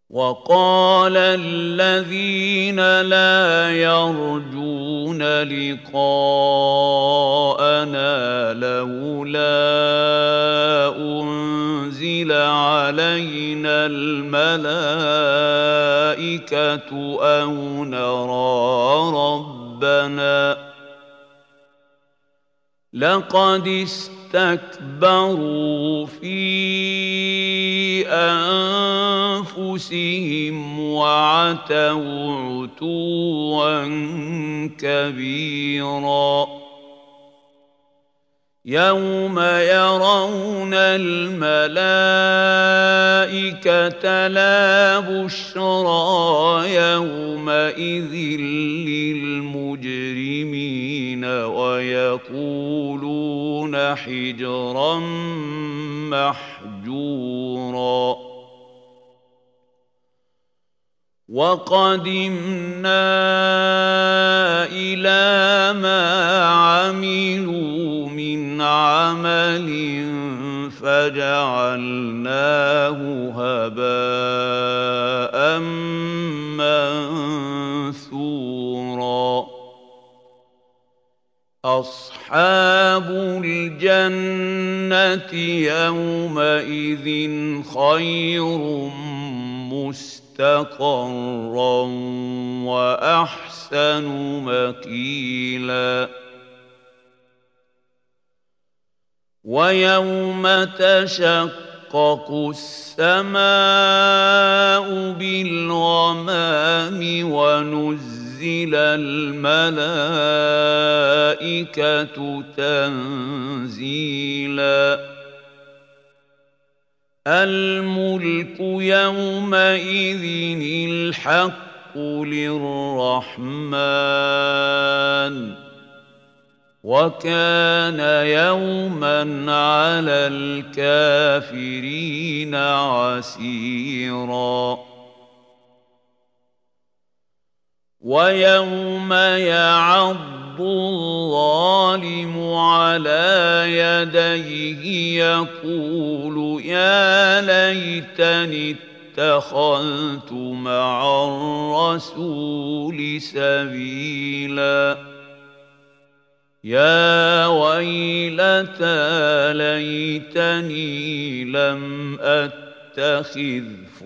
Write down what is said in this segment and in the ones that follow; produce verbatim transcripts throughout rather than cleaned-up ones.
وقال الذين لا يرجون لقاءنا لولا أنزل علينا الملائكة أو نرى ربنا لقد استكبروا في أنفسهم وعتوا عتوا كبيرا يوم يرون الملائكة لا بشرى يومئذ للمجرمين ويقولون حجرا محجورا وقدمنا إلى ما عملوا من عمل فجعلناه هباء منثورا أصحاب الجنة يومئذ خير مستقرا وأحسن مقيلا ويوم تشقق السماء بالغمام ونزل الملائكة تنزيلا الملك يومئذ الحق للرحمن وكان يوما على الكافرين عسيرا ويوم يعض الظالم على يديه يقول يا ليتني اتخذت مع الرسول سبيلا يا ويلتى ليتني لم أتخذ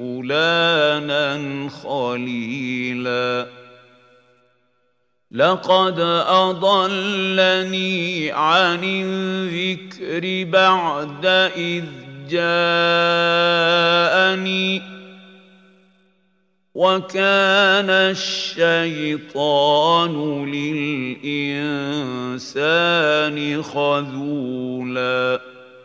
فلانا خليلا لقد أضلني عن الذكر بعد إذ جاءني وكان الشيطان للإنسان خذولا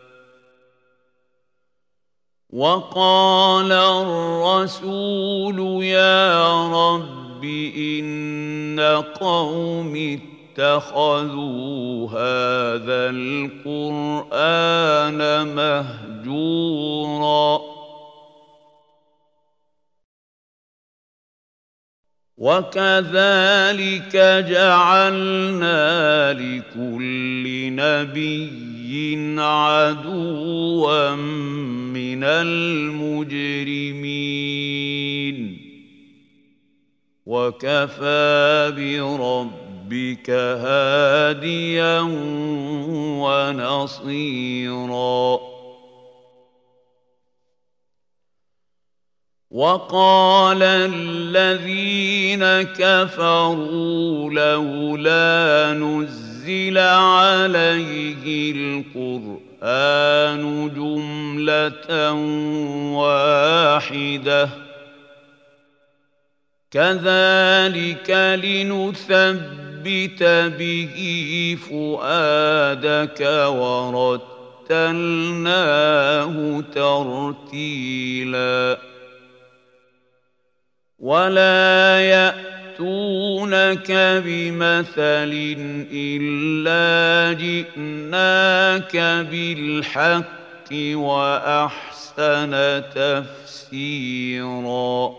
وقال الرسول يا رب إن قوم اتخذوا هذا القرآن مهجورا وكذلك جعلنا لكل نبي عدوا من المجرمين وكفى بربك هاديا ونصيرا وقال الذين كفروا لولا نزل عليه القرآن جملة واحدة كذلك لنثبت به فؤادك ورتلناه ترتيلا ولا يأتونك بمثل إلا جئناك بالحق وأحسن تفسيرا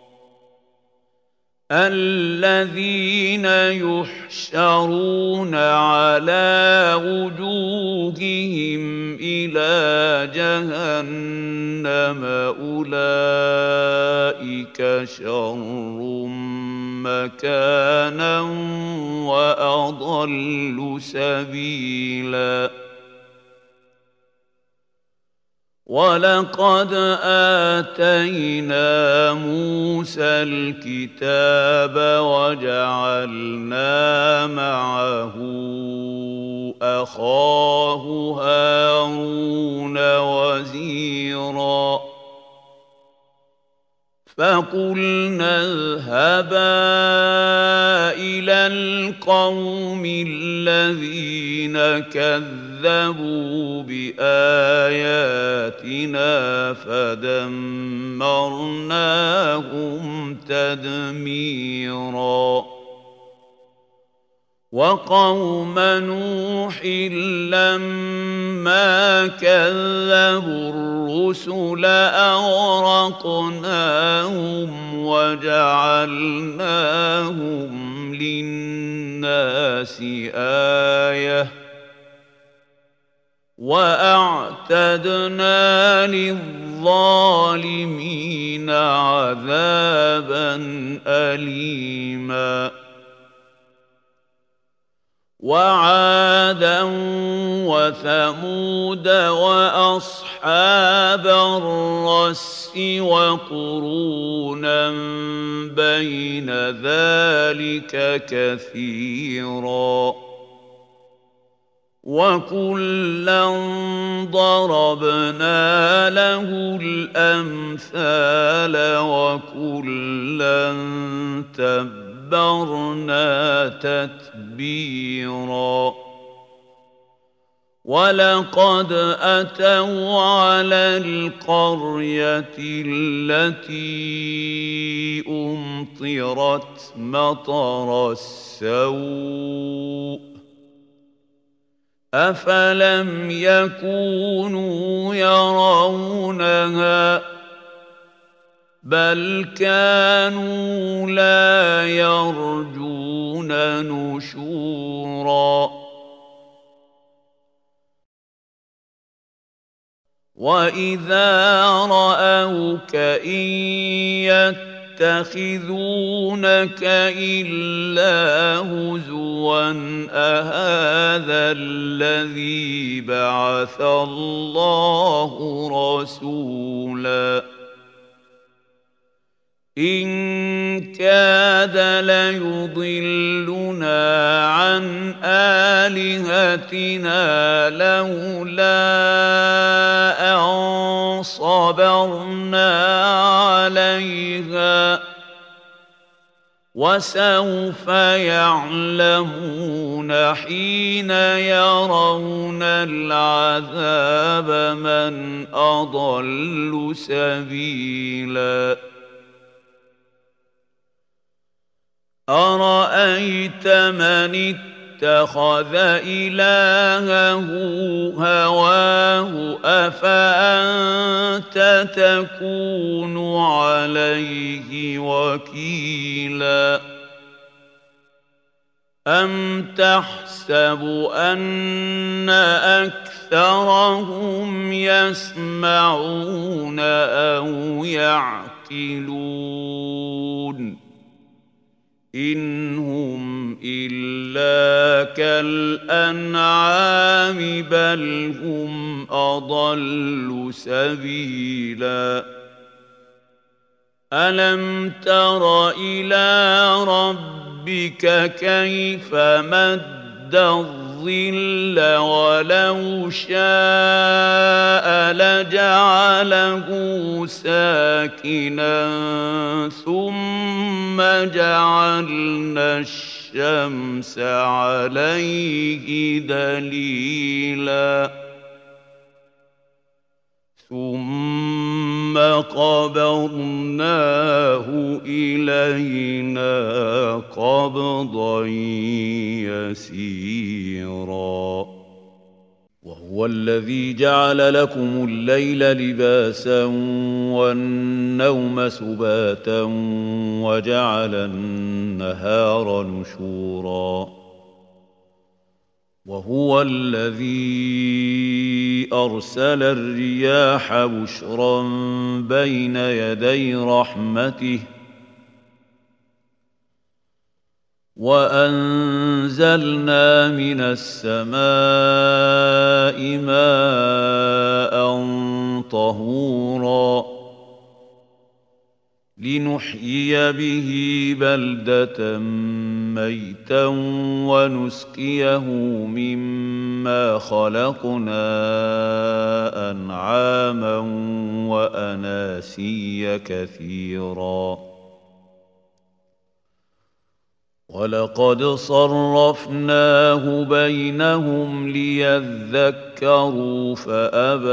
الذين يحشرون على وجوههم إلى جهنم أولئك أولئك شر مكانا وأضل سبيلا ولقد آتينا موسى الكتاب وجعلنا معه أخاه هارون وزيرا فقلنا اذهبا إلى القوم الذين كذبوا بآياتنا فدمرناهم تدميرا وقوم نوح لما كذبوا الرسل أغرقناهم وجعلناهم للناس آية وأعتدنا للظالمين عذابا أليما وعادا وثمود وأصحاب الرس وقرونا بين ذلك كثيرا وكلا ضربنا له الأمثال وكلا تبرنا تتبيرا ولقد أتوا على القرية التي أمطرت مطر السوء أفلم يكونوا يرونها بل كانوا لا يرجون نشورا وإذا رأوك إن يتخذونك إلا هزوا أهذا الذي بعث الله رسولا إن كاد ليضلنا عن آلهتنا لولا أن صبرنا عليها وسوف يعلمون حين يرون العذاب من أضل سبيلا أرأيت من اتخذ إلهه هواه أفأنت تكون عليه وكيلا أم تحسب أن أكثرهم يسمعون أو يعقلون إن هم إلا كالأنعام بل هم أضل سبيلا ألم تر إلى ربك كيف مد الظل ولو شاء لجعله ساكنا ثم جعلنا الشمس عليه دليلا ثم قبضناه إلينا قبضا يسيرا وهو الذي جعل لكم الليل لباسا والنوم سباتا وجعل النهار نشورا وهو الذي أرسل الرياح بشرا بين يدي رحمته وأنزلنا من السماء ماء طهورا لنحيي به بلدة ميتا ونسقيه مما خلقنا أنعاما وأناسيا كثيرا ولقد صرفناه بينهم ليذكروا فأبى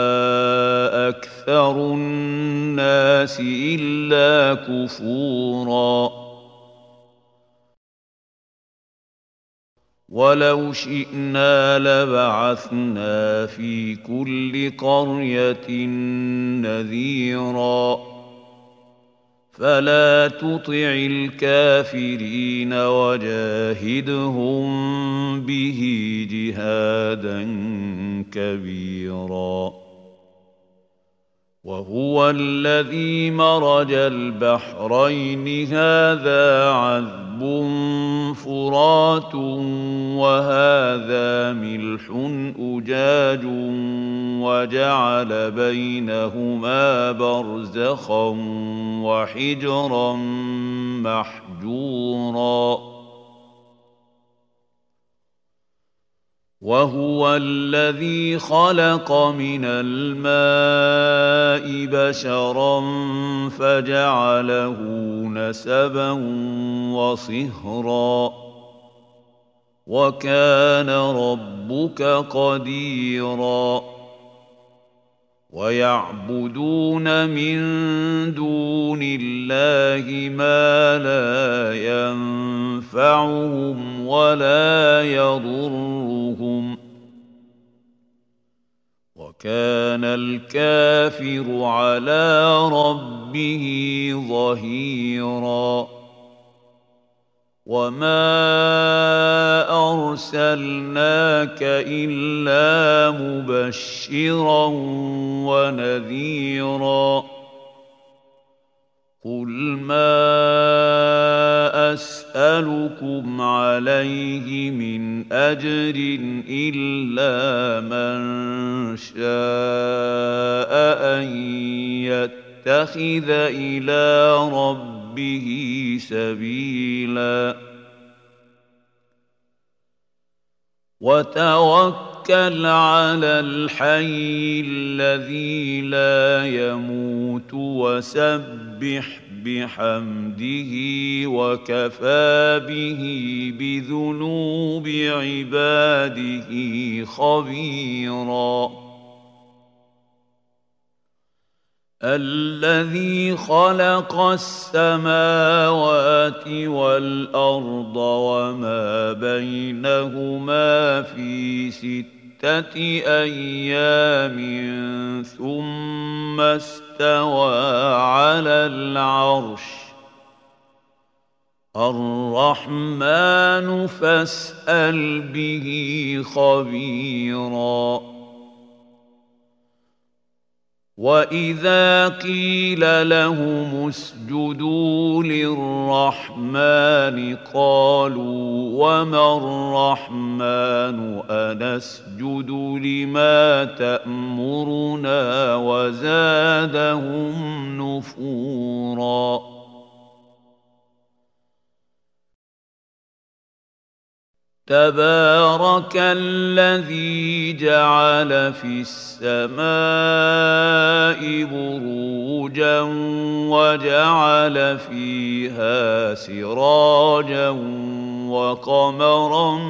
أكثر الناس إلا كفورا ولو شئنا لبعثنا في كل قرية نذيرا فلا تطع الكافرين وجاهدهم به جهادا كبيرا وهو الذي مرج البحرين هذا عذب فرات وهذا ملح أجاج وجعل بينهما برزخا وحجرا محجورا وهو الذي خلق من الماء بشرا فجعله نسبا وصهرا وكان ربك قديرا ويعبدون من دون الله ما لا ينفعهم ولا يضرهم وكان الكافر على ربه ظهيرا وما أرسلناك إلا مبشرا ونذيرا قل ما أسألكم عليه من أجر إلا من شاء أن يتخذ إلى ربه سبيلا وتوكل على الحي الذي لا يموت وسبح بحمده وكفى به بذنوب عباده خبيرا الذي خلق السماوات والأرض وما بينهما في ستة أيام ثم استوى على العرش الرحمن فاسأل به خبيرا وَإِذَا قِيلَ لَهُمُ اسْجُدُوا لِلرَّحْمَنِ قَالُوا وَمَا الرَّحْمَنُ أَنَسْجُدُ لِمَا تَأْمُرُنَا وَزَادَهُمْ نُفُورًا تبارك الذي جعل في السماء بروجا وجعل فيها سراجا وقمرا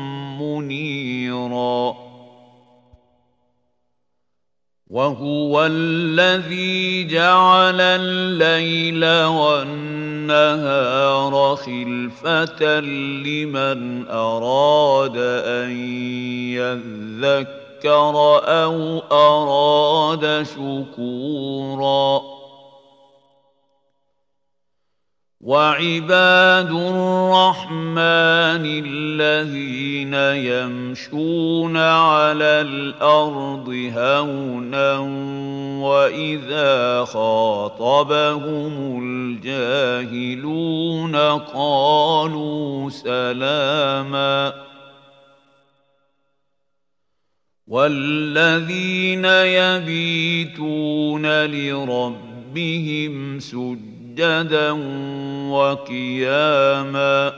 منيرا وهو الذي جعل الليل والنهار خلفة لمن أراد أن يذكر أو أراد شكورا وعباد الرحمن الذين يمشون على الأرض هونا وإذا خاطبهم الجاهلون قالوا سلاما والذين يبيتون لربهم سجدا سجدا وقياما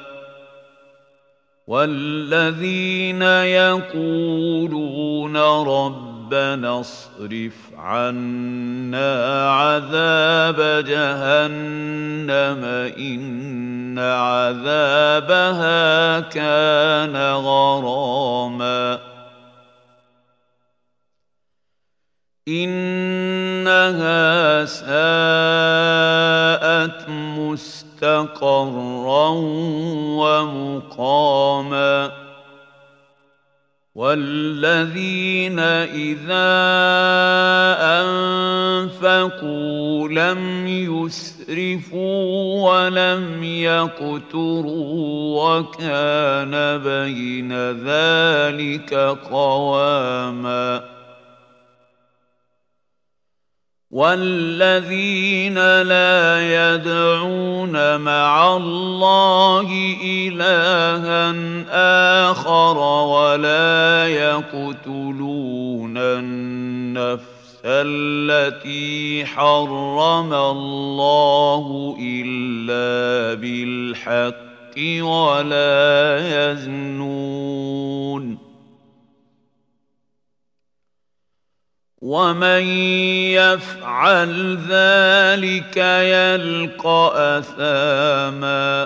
والذين يقولون ربنا اصرف عنا عذاب جهنم إن عذابها كان غراما إنها ساءت مستقرا ومقاما والذين إذا أنفقوا لم يسرفوا ولم يقتروا وكان بين ذلك قواما والذين لا يدعون مع الله إلها آخر ولا يقتلون النفس التي حرم الله إلا بالحق ولا يزنون ومن يفعل ذلك يلقى أثاما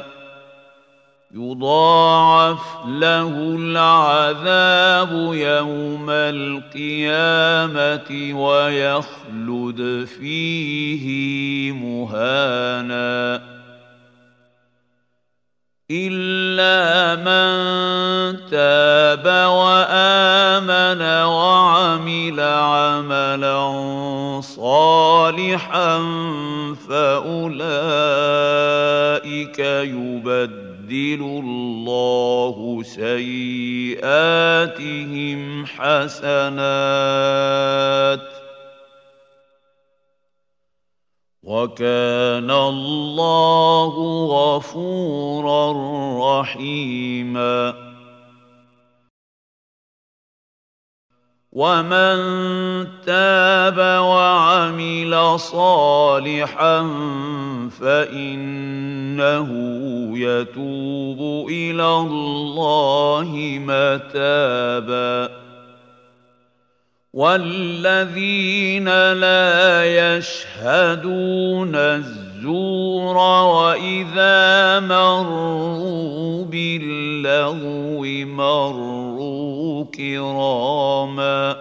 يضاعف له العذاب يوم القيامة ويخلد فيه مهانا إلا من تاب وآمن وعمل عملا صالحا فأولئك يبدل الله سيئاتهم حسنات وكان الله غفورا رحيما ومن تاب وعمل صالحا فإنه يتوب إلى الله متابا والذين لا يشهدون الزور وإذا مروا باللغو مروا كراما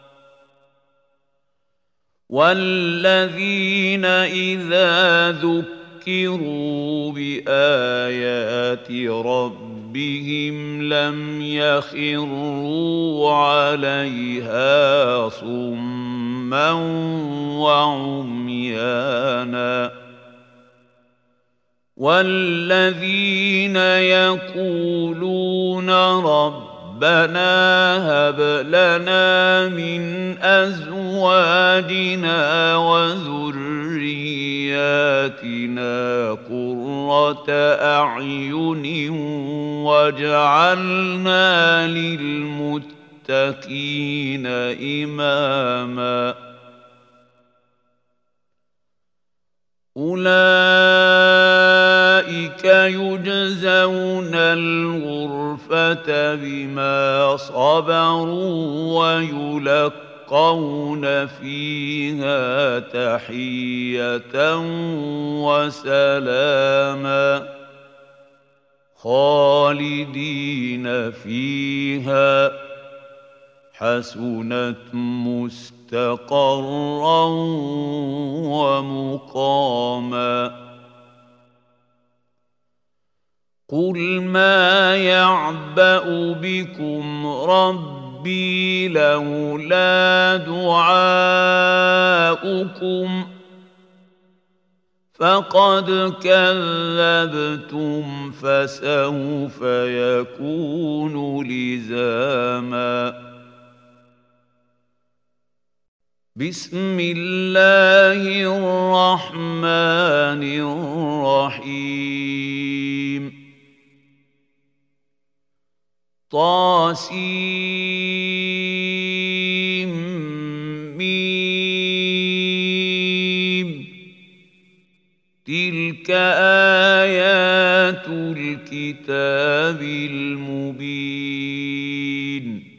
والذين إذا ذكروا بآيات ربهم لم يخروا عليها صما وعميانا والذين يقولون ربنا هب لنا من أزواجنا وذرياتنا قرة أعين واجعلنا للمتقين إماما أولئك يجزون الغرفة بما صبروا ويلقون فيها تحية وسلاما خالدين فيها حسنت مستقرا ومقاما قل ما يعبأ بكم ربي لولا دعاؤكم فقد كذبتم فسوف يكون لزاما. بسم الله الرحمن الرحيم. طاسيم ميم. تلك آيات الكتاب المبين.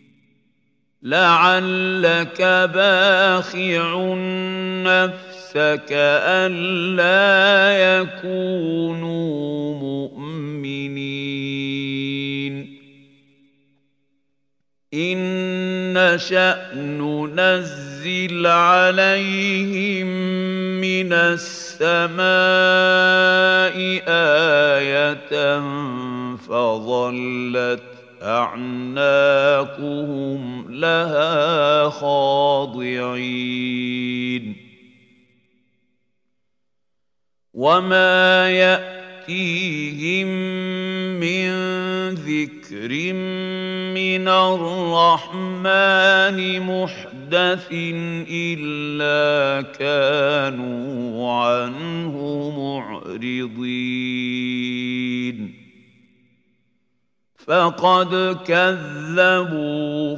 لعلك باخع نفسك ألا يكونوا مؤمنين. إن نشأ ننزل عليهم من السماء آية فظلت أعناقهم لها خاضعين. وما يأتيهم من ذكر من الرحمن محدث إلا كانوا عنه معرضين. فقد كذبوا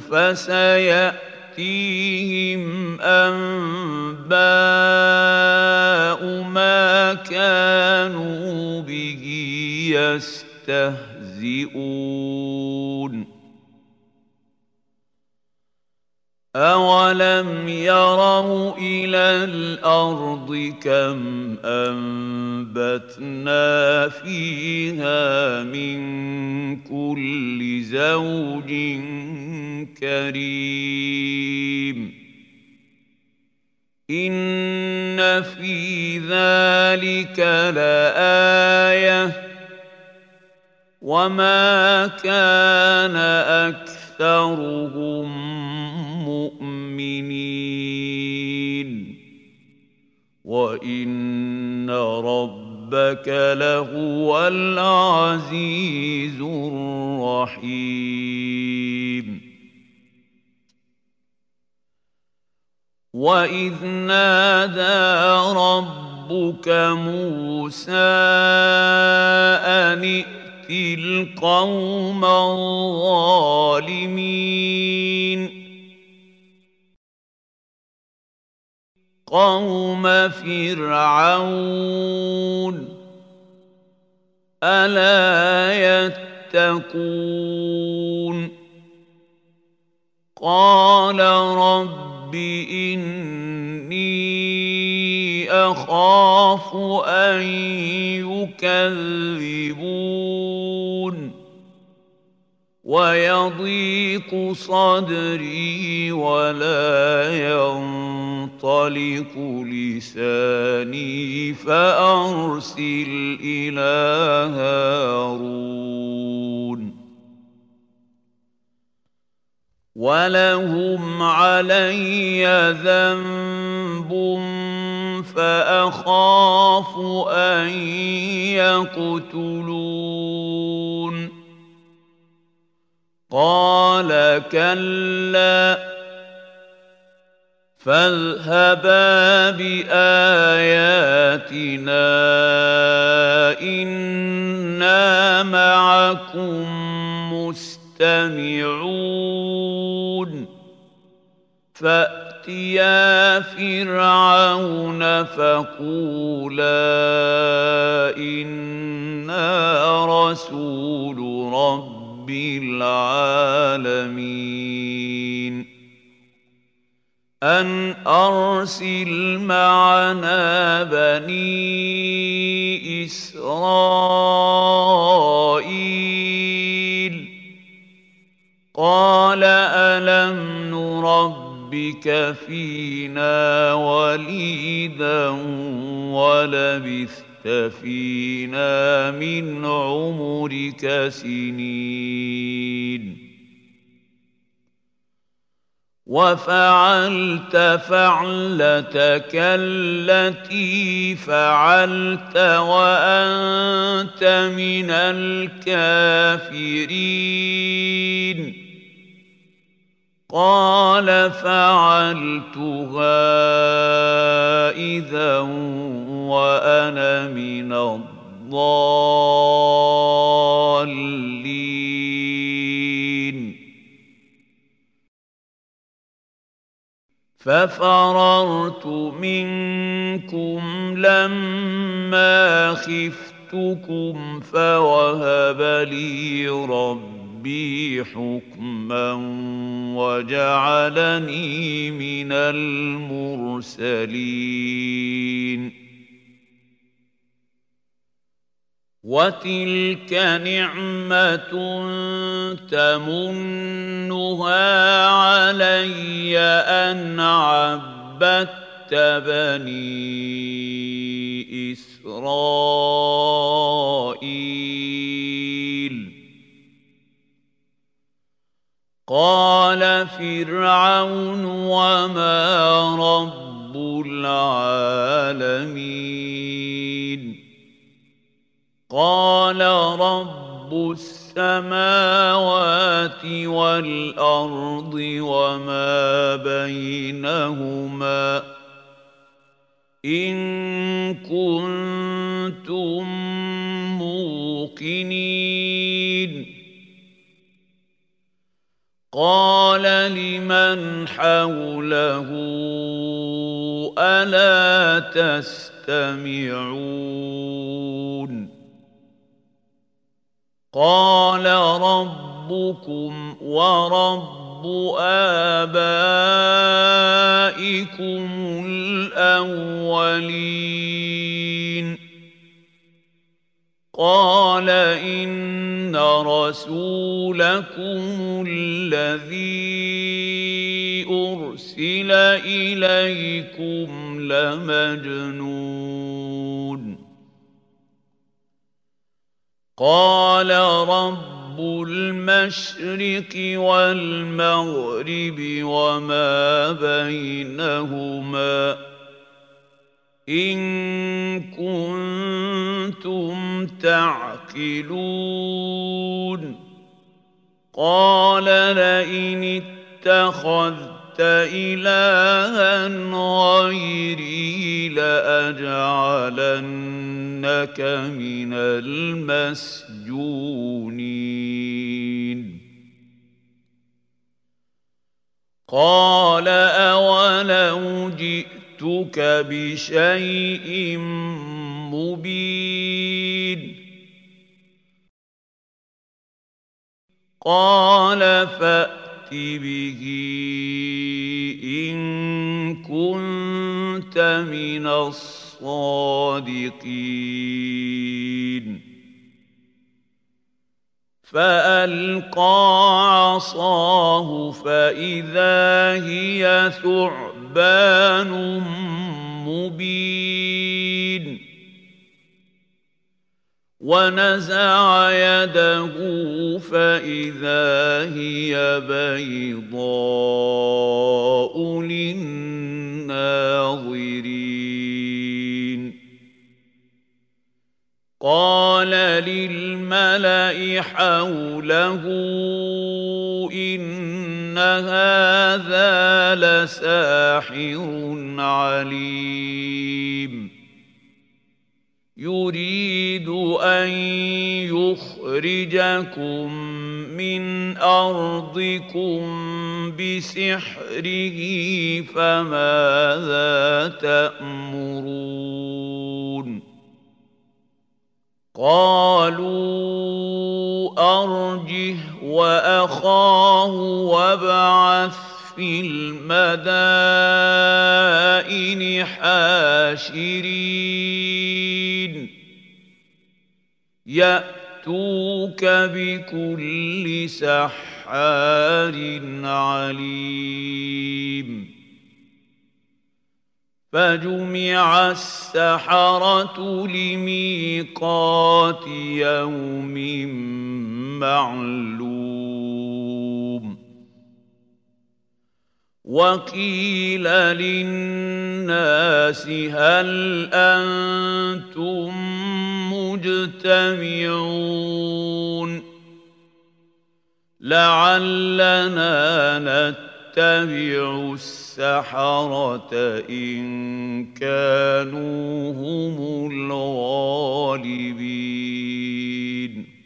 فسيأتيهم أنباء ما كانوا به يستهزئون. أولم يروا إلى الأرض كم أنبتنا فيها من كل زوج كريم. إن في ذلك لآية وما كان أكثرهم مؤمنين وإن ربك لهو العزيز الرحيم. وإذ نادى ربك موسى أن ائت القوم الظالمين قوم فرعون ألا يتقون. قال رب إني أخاف أن يكذبون ويضيق صدري ولا ينطلق لساني فأرسل إلى هارون ولهم علي ذنب فأخاف أن يقتلون. قال كلا فاذهبا بآياتنا إنا معكم مستمعون. فأتيا فرعون فقولا إنا رسول رب العالمين أن أرسل معنا بني إسرائيل. قال ألم نربك فينا وليدا ولبثت فينا من عمرك سنين وفعلت فعلتك التي فعلت وأنت من الكافرين قال فعلتها إذا وأنا من الضالين ففررت منكم لما خفتكم فوهب لي ربي حكما وجعلني من المرسلين وتلك نعمة تمنها علي أن عبدت بني إسرائيل قال فرعون وما رب العالمين قال رب السماوات والأرض وما بينهما إن كنتم موقنين قال لمن حوله ألا تستمعون قال ربكم ورب آبائكم الأولين قال إن رسولكم الذي أرسل إليكم لمجنون قال رب المشرق والمغرب وما بينهما إن كنتم تعقلون قال لئن اتخذت إلها غيري لأجعلنك من المسجونين قال أولو جئتك بشيء مبين قال فأت به إن كنت من الصادقين فألقى عصاه فإذا هي ثعبان مبين ونزع يده فإذا هي بيضاء للناظرين قال للملأ حوله إن هذا لساحر عليم يريد أن يخرجكم من أرضكم بسحره فماذا تأمرون قالوا أرجه وأخاه وابعث في المدائن حاشرين يأتوك بكل سحار عليم فجمع السحرة لميقات يوم معلوم وقيل للناس هل أنتم مجتمعون لعلنا نتبع السحرة إن كانوا هم الغالبين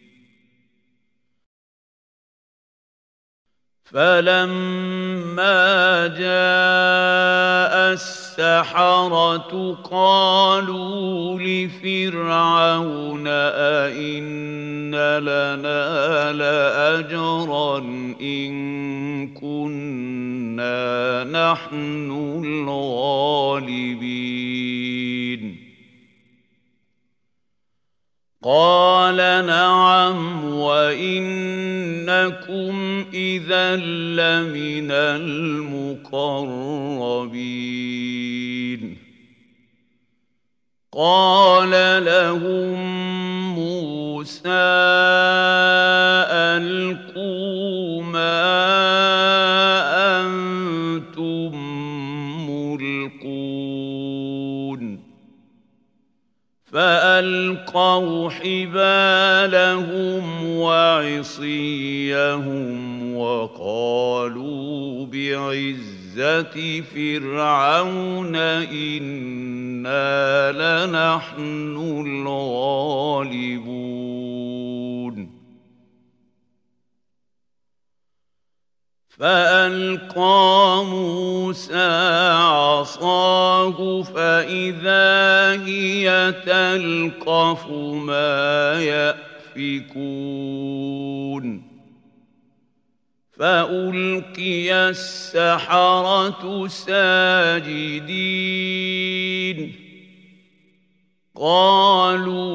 فلما جاء السحرة قالوا لفرعون أئن لنا لأجرا إن كنا نحن الغالبين قال نعم وإنكم إذا لمن المقربين قال لهم موسى ألقوا ما أنتم ملقون فألقوا حبالهم وعصيهم وقالوا بعزة فرعون إنا لنحن الغالبون فألقى موسى عصاه فإذا هي تلقف ما يأفكون فألقي السحرة ساجدين قالوا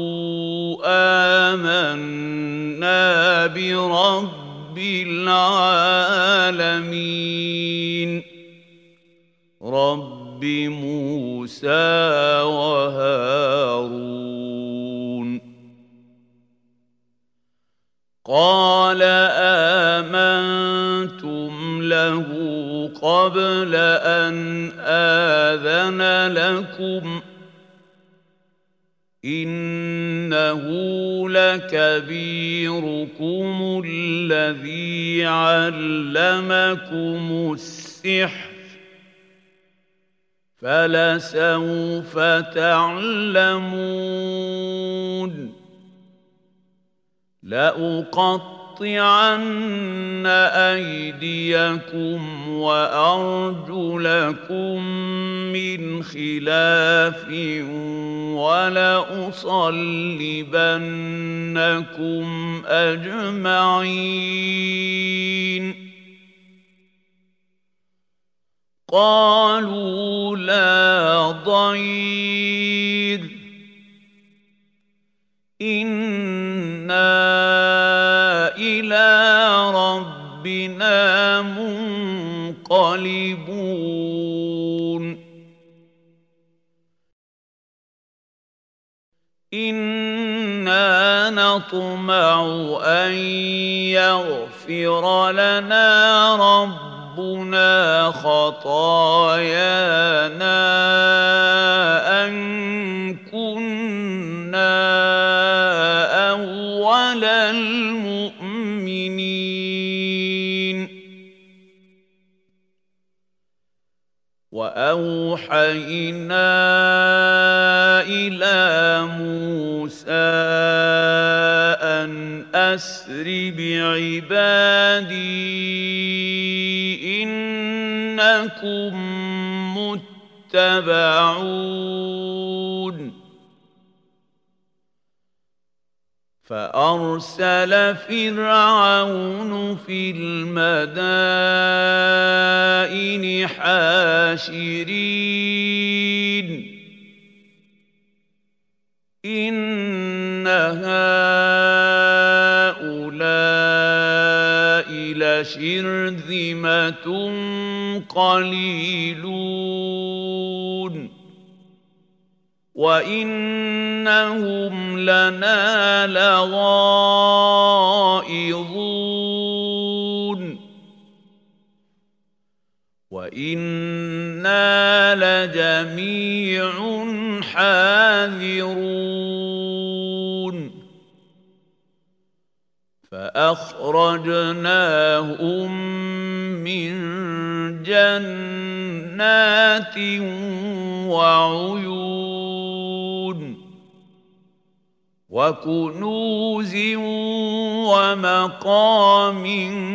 آمنا برب رب العالمين رب موسى وهارون قال آمنتم له قبل أن آذن لكم إنه لكبيركم الذي علمكم السحر فلسوف تعلمون لأقطعن أيديكم وأرجلكم من خلاف ولأصلبنكم أجمعين قالوا لا ضير إنا إلى ربنا منقلبون إنا نطمع أن يغفر لنا ربنا خطايانا أن كنا أول المؤمنين وأوحينا إلى موسى أن أسر بعبادي إنكم متبعون فأرسل فرعون في المدائن حاشرين إن هؤلاء لشرذمة قليلون وإنهم لنا لغائظون وإنا لجميع حاذرون فأخرجناهم من جنات وعيون وكنوز ومقام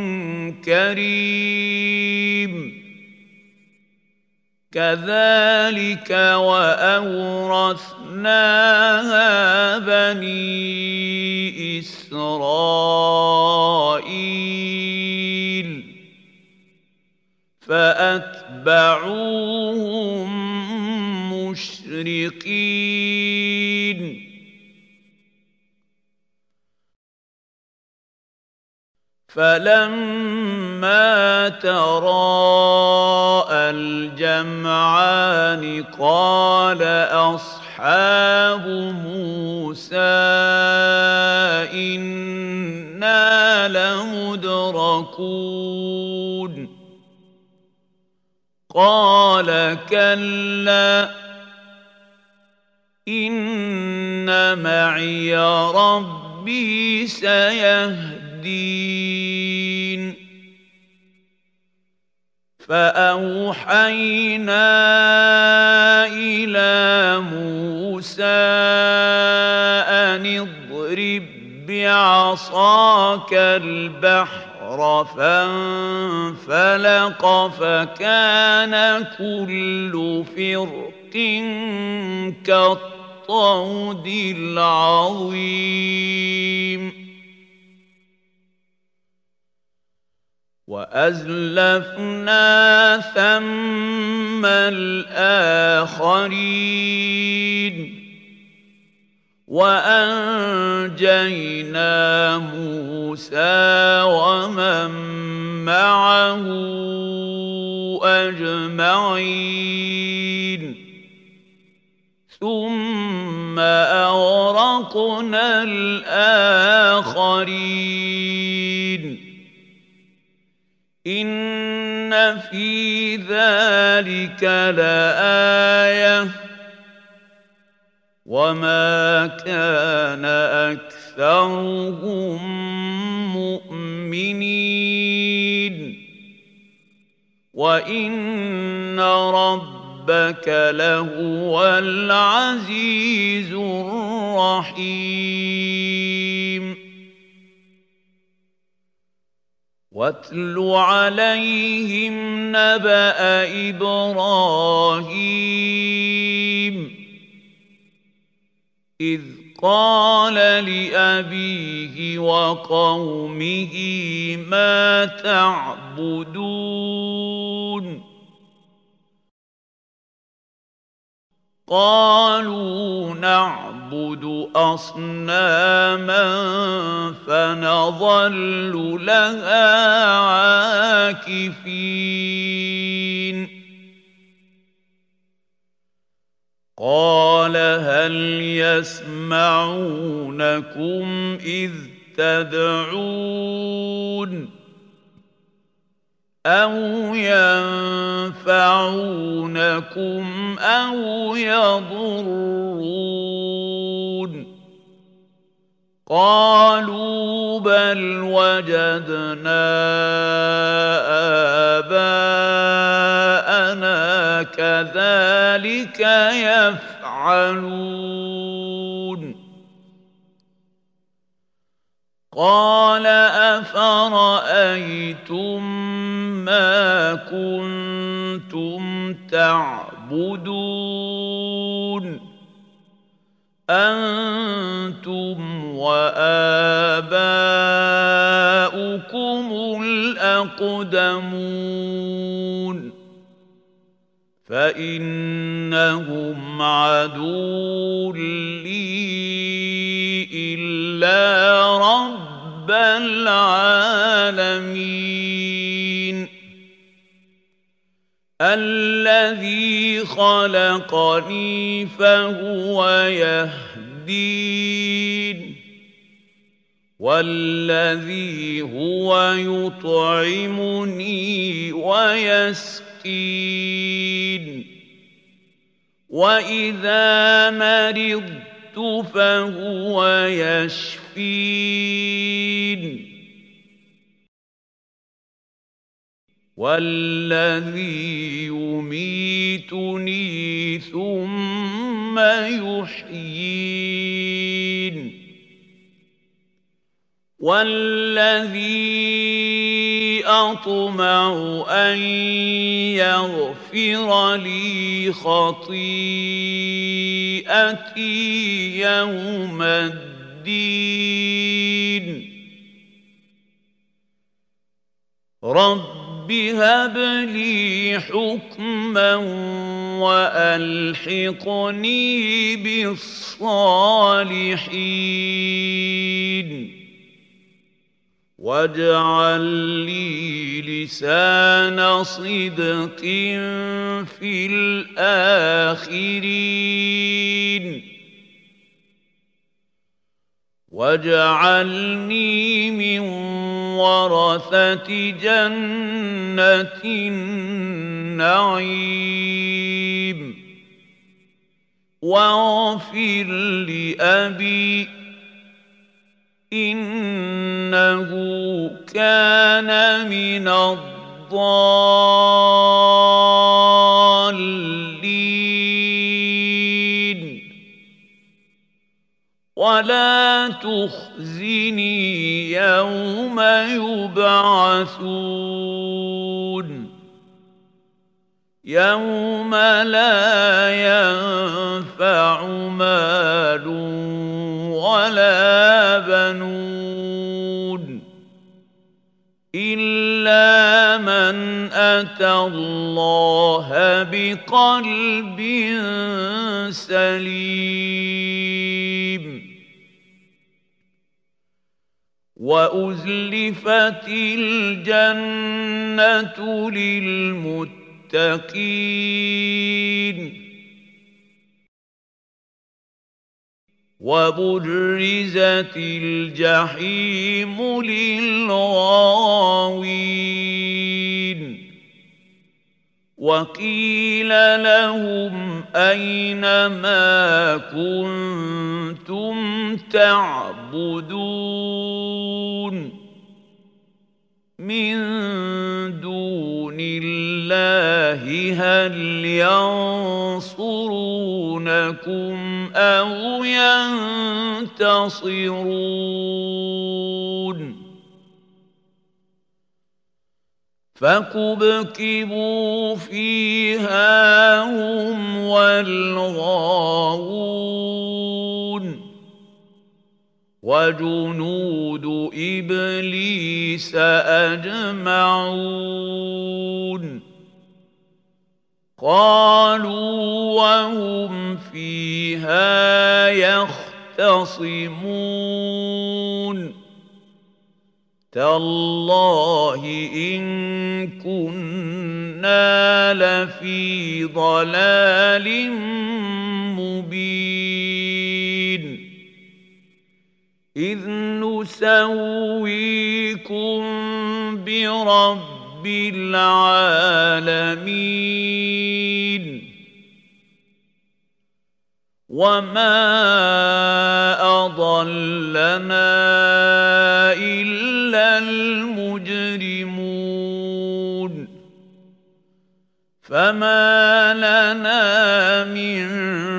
كريم كذلك وأورثناها بني إسرائيل فأتبعوهم مشرقين فلما تراءى الجمعان قال أصحاب موسى إنا لمدركون قال كلا إن معي ربي سيهدين فأوحينا إلى موسى أن اضرب بعصاك البحر فانفلق فكان كل فرق كالطود العظيم وأزلفنا ثم الآخرين وأنجينا موسى ومن معه أجمعين ثم أغرقنا الآخرين إن في ذلك لآية وما كان أكثرهم مؤمنين وإن ربك لهو العزيز الرحيم واتل عليهم نبأ إبراهيم إذ قال لأبيه وقومه ما تعبدون قالوا نعبد أصناما فنظل لها عاكفين قال هل يسمعونكم إذ تدعون أو ينفعونكم أو يضرون قالوا بل وجدنا آباءنا كذلك يفعلون قال أفرأيتم ما كنتم تعبدون أنتم وآباؤكم الأقدمون فإنهم عدو لي إلا رب العالمين الذي خلقني فهو يهدين والذي هو يطعمني ويسقين حين وإذا مرضت فهو يشفين والذي يميتني ثم يحيين والذي أطمع أن يغفر لي خطيئتي يوم الدين رب هب لي حكما وألحقني بالصالحين واجعل لي لسان صدق في الآخرين واجعلني من ورثة جنة النعيم واغفر لأبي إنه كان من الضالين ولا تخزني يوم يبعثون يوم لا ينفع مال ولا بنون إلا من أتى الله بقلب سليم وأزلفت الجنة للمتقين وبرزت الجحيم للغاوين وقيل لهم أين ما كنتم تعبدون من دون الله هل ينصرونكم أو ينتصرون فكبكبوا فيها هم والغاوون وجنود إبليس أجمعون قالوا وهم فيها يختصمون تالله إن كنا لفي ضلال مبين إذ نسويكم برب العالمين وما أضلنا إلا المجرمون فما لنا من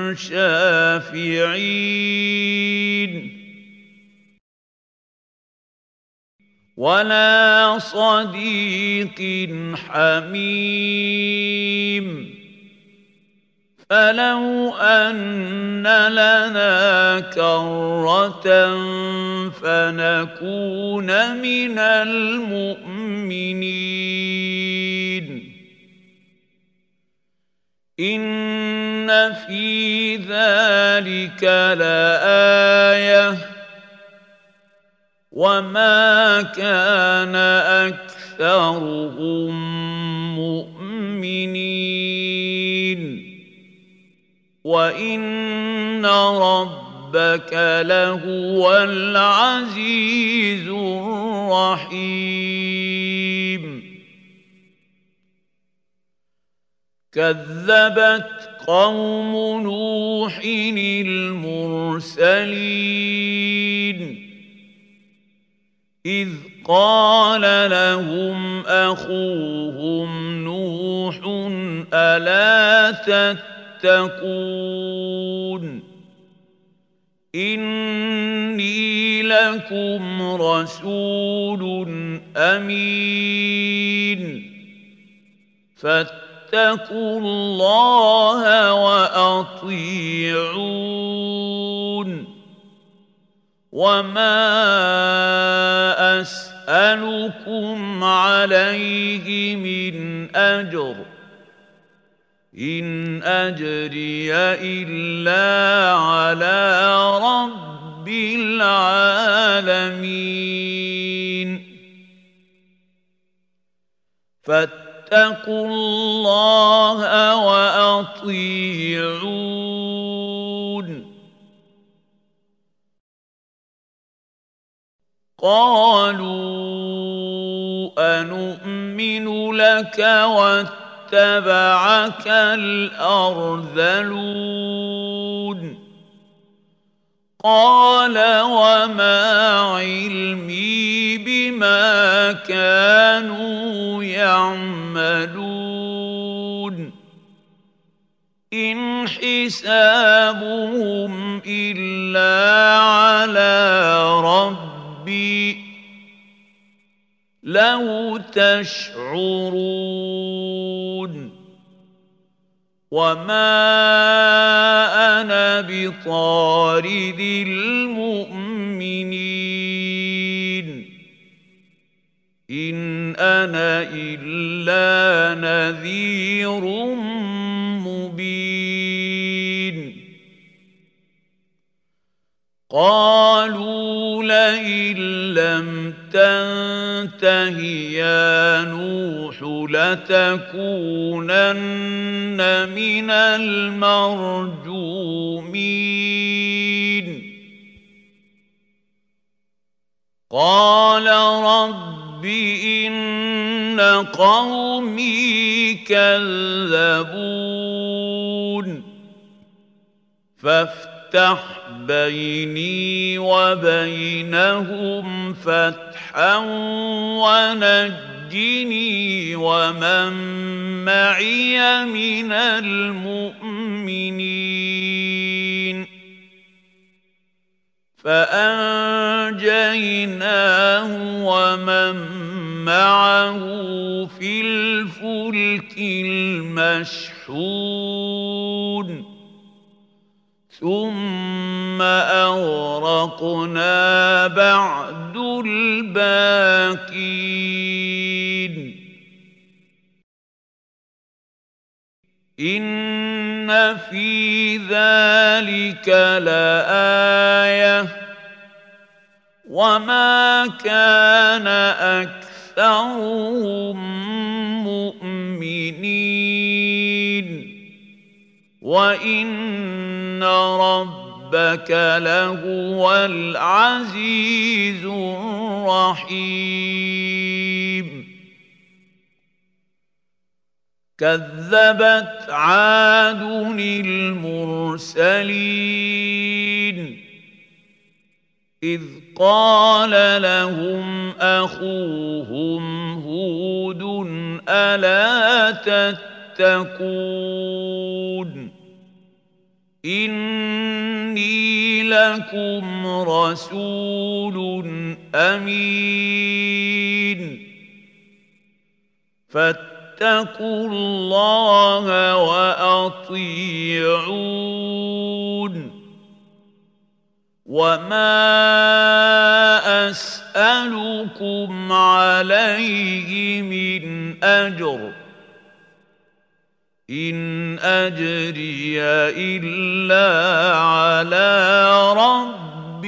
شافعين ولا صديق حميم فلو أن لنا كرة فنكون من المؤمنين إن في ذلك لآية وما كان أكثرهم مؤمنين وإن ربك لهو العزيز الرحيم كذبت قوم نوح المرسلين إذ قال لهم أخوهم نوح ألا تتقون إني لكم رسول أمين فاتقوا الله وأطيعون وما أسألكم عليه من أجر إن أجري إلا على رب العالمين فاتقوا الله وأطيعون قالوا أنؤمن لك واتبعك الأرذلون قال وما علمي بما كانوا يعملون إن حسابهم إلا على ربي لو تشعرون وما أنا بطارد المؤمنين إن أنا إلا نذير مبين قالوا لئن لم تنته يا نوح لتكونن من المرجومين قال رب إن قومي كذبون فافتح بيني وبينهم فتحا ونجني ومن معي من المؤمنين فأنجيناه ومن معه في الفلك المشحون ثم أغرقنا بعد الباقين إن في ذلك لآية وما كان أكثرهم مؤمنين وإن ربك لهو العزيز الرحيم كذبت عاد المرسلين إذ قال لهم أخوهم هود ألا تتقون إني لكم رسول أمين فاتقوا الله وأطيعون وما أسألكم عليه من أجر إن أجري إلا على رب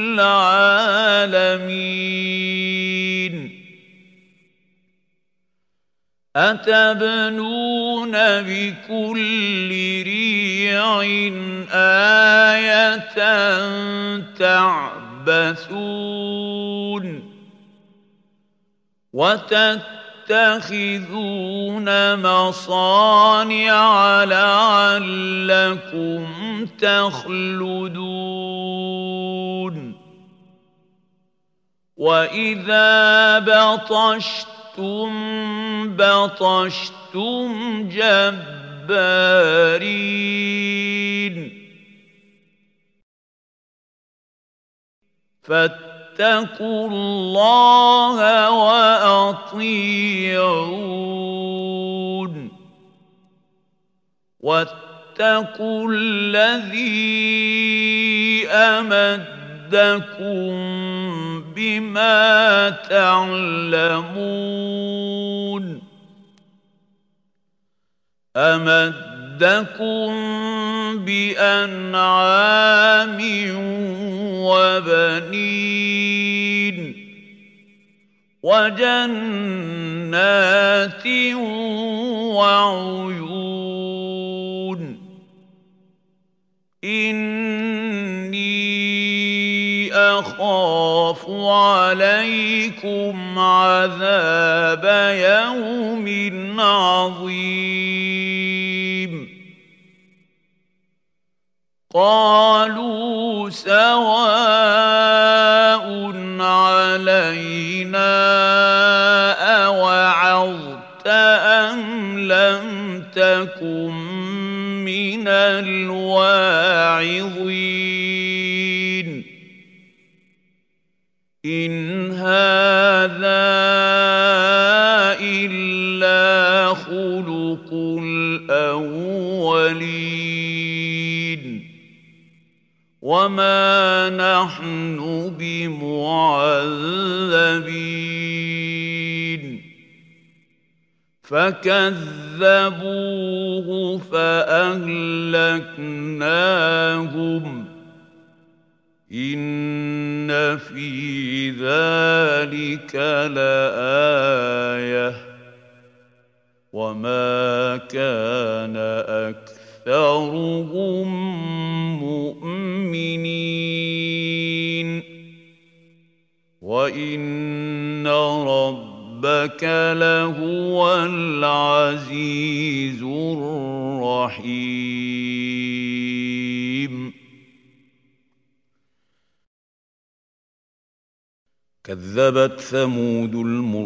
العالمين أتبنون بكل ريع آية تعبثون وتتبعون تتخذون مصانع لعلكم تخلدون وإذا بطشتم بطشتم جبارين فاتقوا الله وأطيعون واتقوا الذي أمدكم بما تعلمون أمدكم بأنعام وبنين وجنات وعيون إني أخاف عليكم عذاب يوم عظيم قالوا سواء علينا أوعظت أم لم تكن من الواعظين إن هذا إلا خلق الأولين وما نحن بمعذبين فكذبوه فأهلكناهم إن في ذلك لآية وما كان أكثرهم مؤمنين وإن ربك لهو العزيز الرحيم كذبت ثمود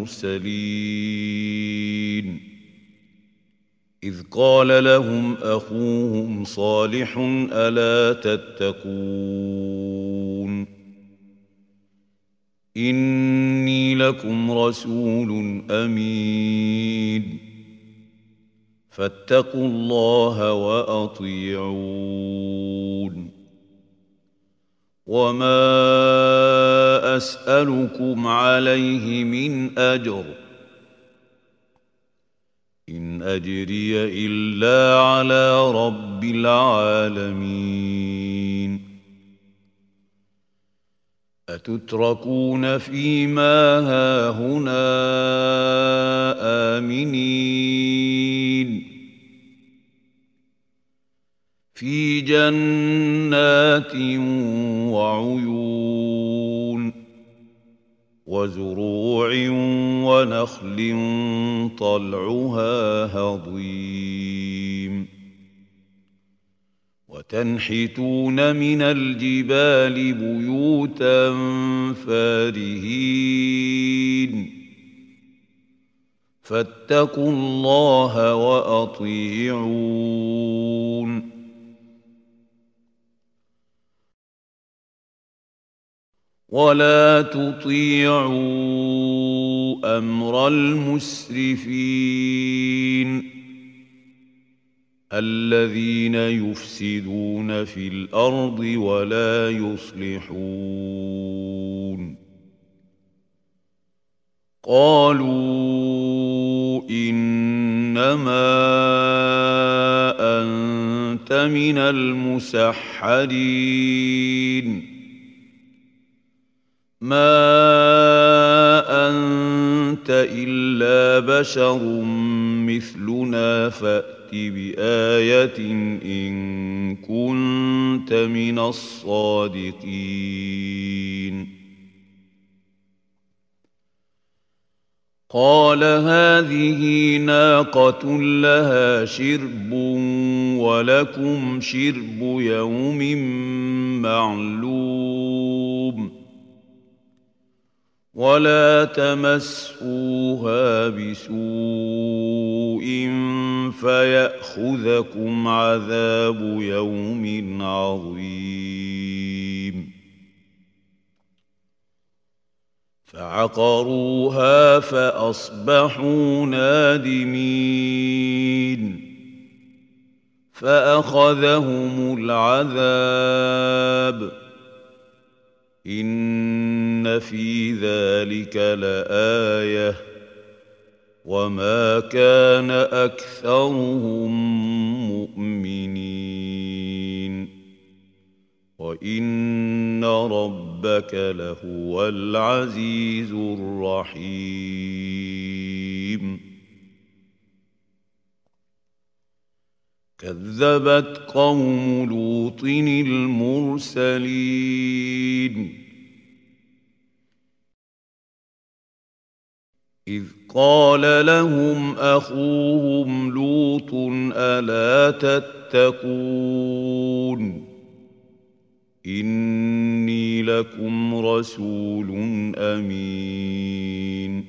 المرسلين إذ قال لهم أخوهم صالح ألا تتقون إني لكم رسول أمين فاتقوا الله وأطيعون وما أسألكم عليه من أجر إن أجري إلا على رب العالمين أتتركون فيما هاهنا آمنين في جنات وعيون وزروع ونخل طلعها هضيم وتنحتون من الجبال بيوتا فارهين فاتقوا الله وأطيعون ولا تطيعوا أمر المسرفين الذين يفسدون في الأرض ولا يصلحون قالوا إنما أنت من المسحرين ما أنت إلا بشر مثلنا فأت بآية إن كنت من الصادقين قال هذه ناقة لها شرب ولكم شرب يوم معلوم ولا تمسوها بسوء فيأخذكم عذاب يوم عظيم فعقروها فأصبحوا نادمين فأخذهم العذاب إن في ذلك لآية وما كان أكثرهم مؤمنين وإن ربك لهو العزيز الرحيم كذبت قوم لوط المرسلين إذ قال لهم أخوهم لوط ألا تتقون إني لكم رسول أمين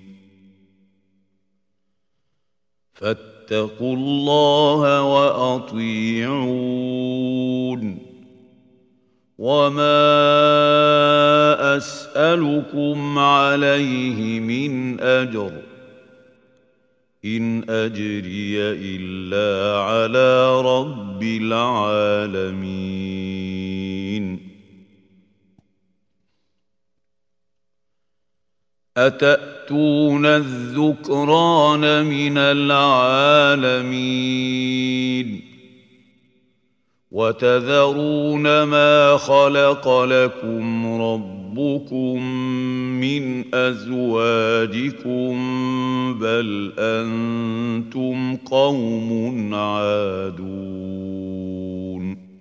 فاتقوا الله وأطيعون وما أسألكم عليه من أجر إن أجري إلا على رب العالمين أتأتون الذكران من العالمين وتذرون ما خلق لكم ربكم من أزواجكم بل أنتم قوم عادون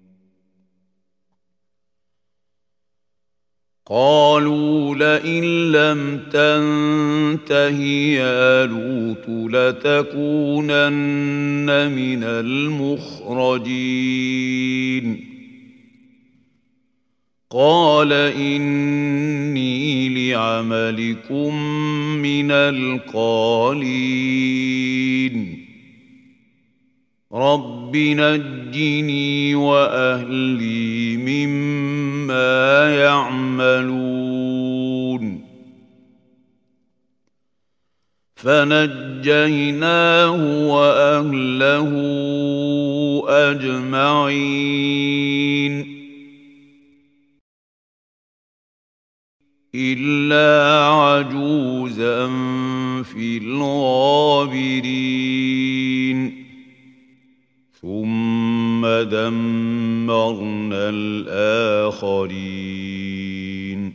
قالوا لئن لم تنته يا لوط لتكونن من المخرجين قال إني لعملكم من القالين رب نجني وأهلي مما يعملون فنجيناه وأهله أجمعين إلا عجوزا في الغابرين ثم دمرنا الآخرين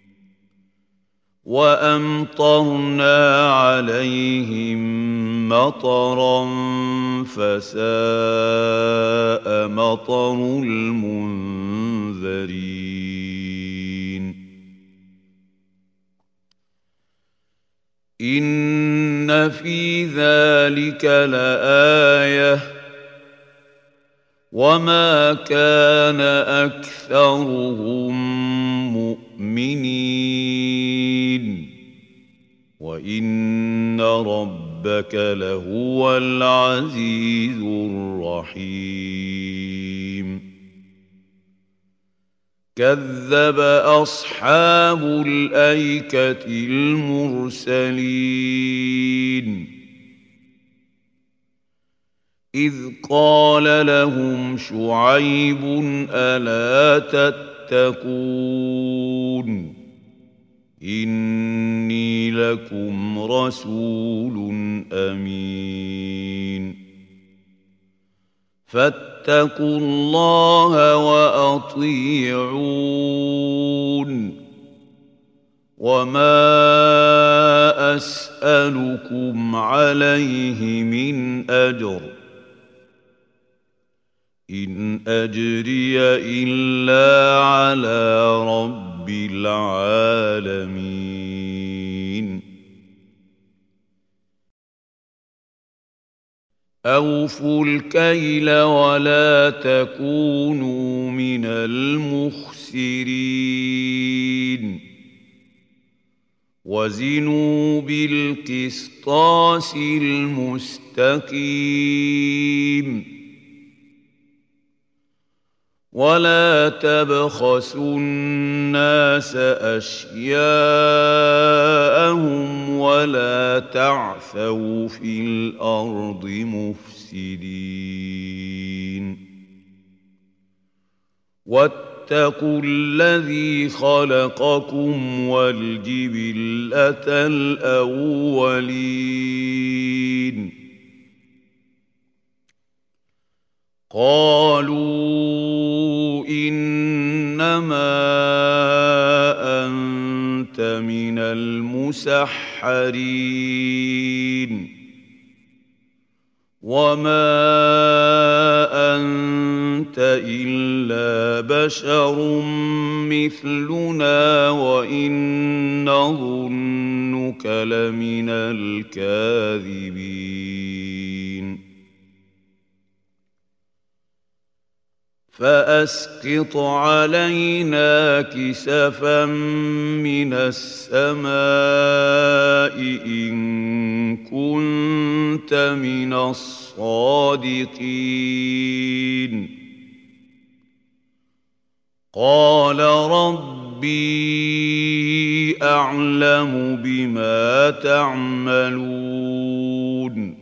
وأمطرنا عليهم مطرا فساء مطر المنذرين إن في ذلك لآية وما كان أكثرهم مؤمنين وإن ربك لهو العزيز الرحيم كذب أصحاب الأيكة المرسلين إذ قال لهم شعيب ألا تتقون إني لكم رسول أمين فاتقوا الله وأطيعون وما أسألكم عليه من أجر إن أجري إلا على رب العالمين أوفوا الكيل ولا تكونوا من المخسرين وزنوا بالقسطاس المستقيم ولا تبخسوا الناس أشياءهم ولا تعثوا في الأرض مفسدين واتقوا الذي خلقكم والجبلة الأولين قالوا إنما أنت من المسحرين وما أنت إلا بشر مثلنا وإن نظنك لمن الكاذبين فأسقط علينا كسفا من السماء إن كنت من الصادقين قال ربي أعلم بما تعملون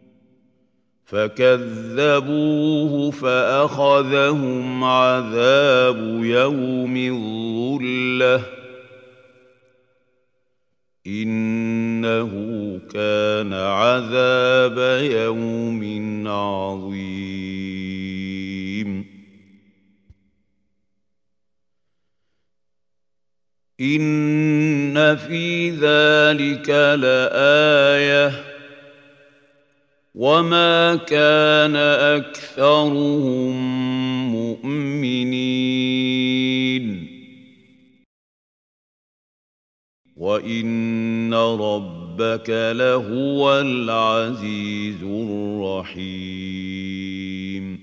فكذبوه فأخذهم عذاب يوم الظلة إنه كان عذاب يوم عظيم إن في ذلك لآية وما كان أكثرهم مؤمنين وإن ربك لهو العزيز الرحيم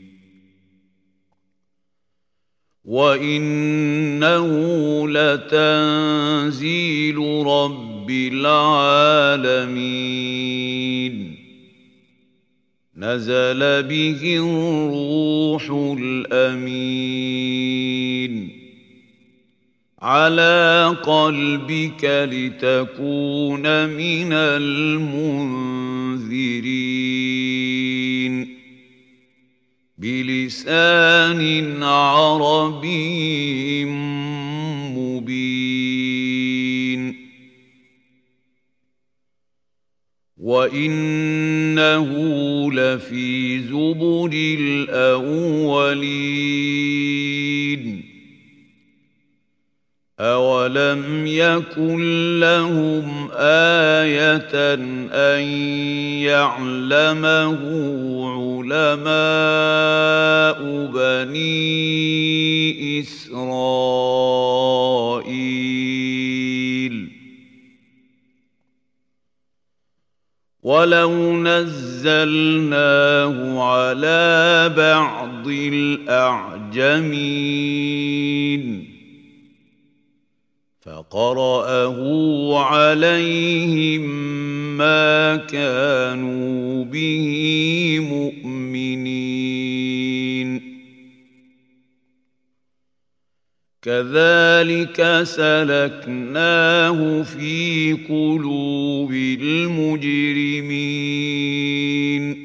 وإنه لتنزيل رب العالمين نزل به الروح الأمين على قلبك لتكون من المنذرين بلسان عربي مبين وإنه لفي زبر الأولين أولم يكن لهم آية أن يعلمه علماء بني إسرائيل ولو نزلناه على بعض الأعجمين فقرأه عليهم ما كانوا به مؤمنين كذلك سلكناه في قلوب المجرمين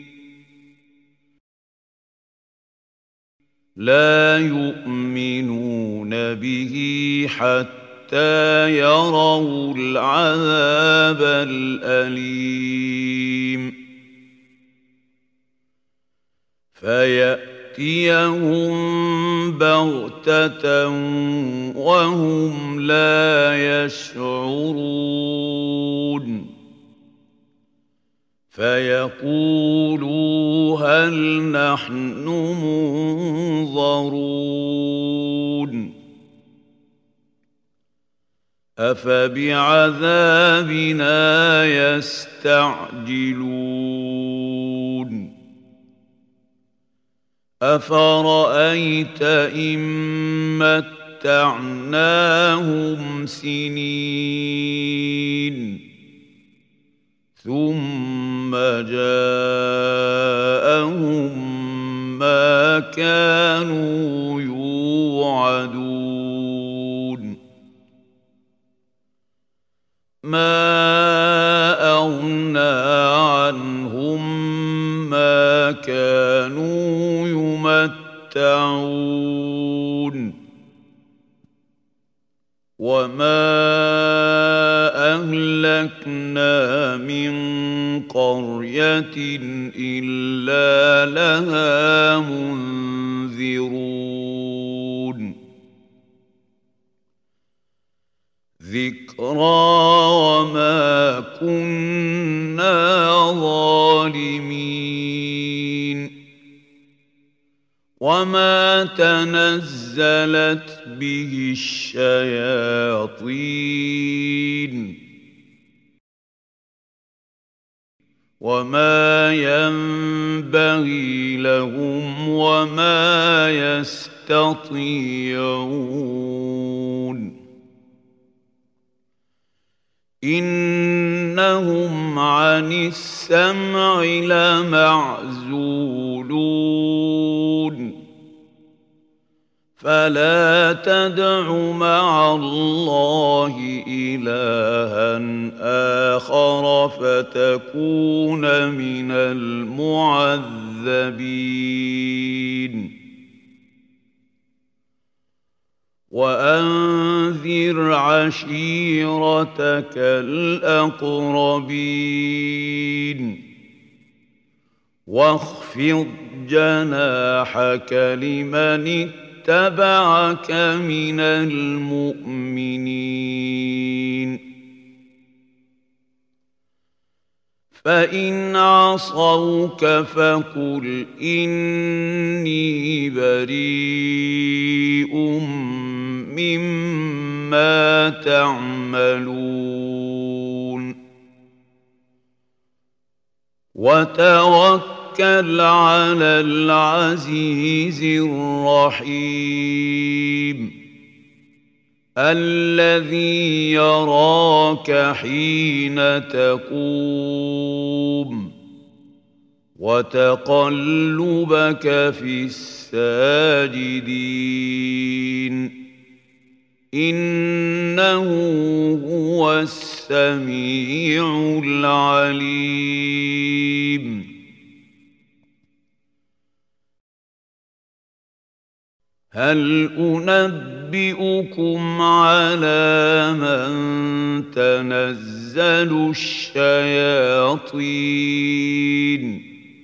لا يؤمنون به حتى حتى يروا العذاب الأليم فيأتيهم بغتة وهم لا يشعرون فيقولوا هل نحن منظرون أفبعذابنا يستعجلون أفرأيت إن متعناهم سنين ثم جاءهم ما كانوا يوعدون ما أغنى عنهم ما كانوا يمتعون وما أهلكنا من قرية إلا لها منذرون ذكرى وما كنا ظالمين وما تنزلت به الشياطين وما ينبغي لهم وما يستطيعون إنهم عن السمع لمعزولون فلا تدع مع الله إلها آخر فتكون من المعذبين وأنذر عشيرتك الأقربين واخفض جناحك لمن اتبعك من المؤمنين فإن عصوك فقل إني بريء مما تعملون وتوكل على العزيز الرحيم الذي يراك حين تقوم وتقلبك في الساجدين إنه هو السميع العليم هل أنبئكم على من تنزل الشياطين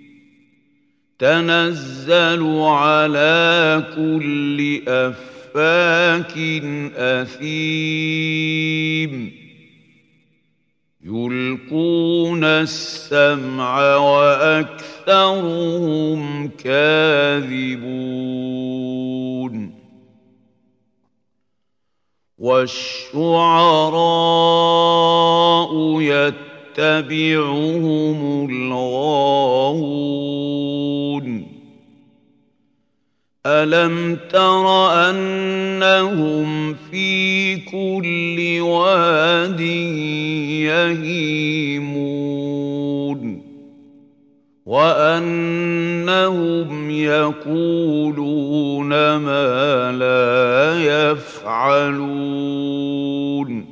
تنزل على كل أفاك أثيم يلقون السمع وأكثرهم كاذبون والشعراء يتبعهم الغاوون ألم تر أنهم في كل واد يهيمون وأنهم يقولون ما لا يفعلون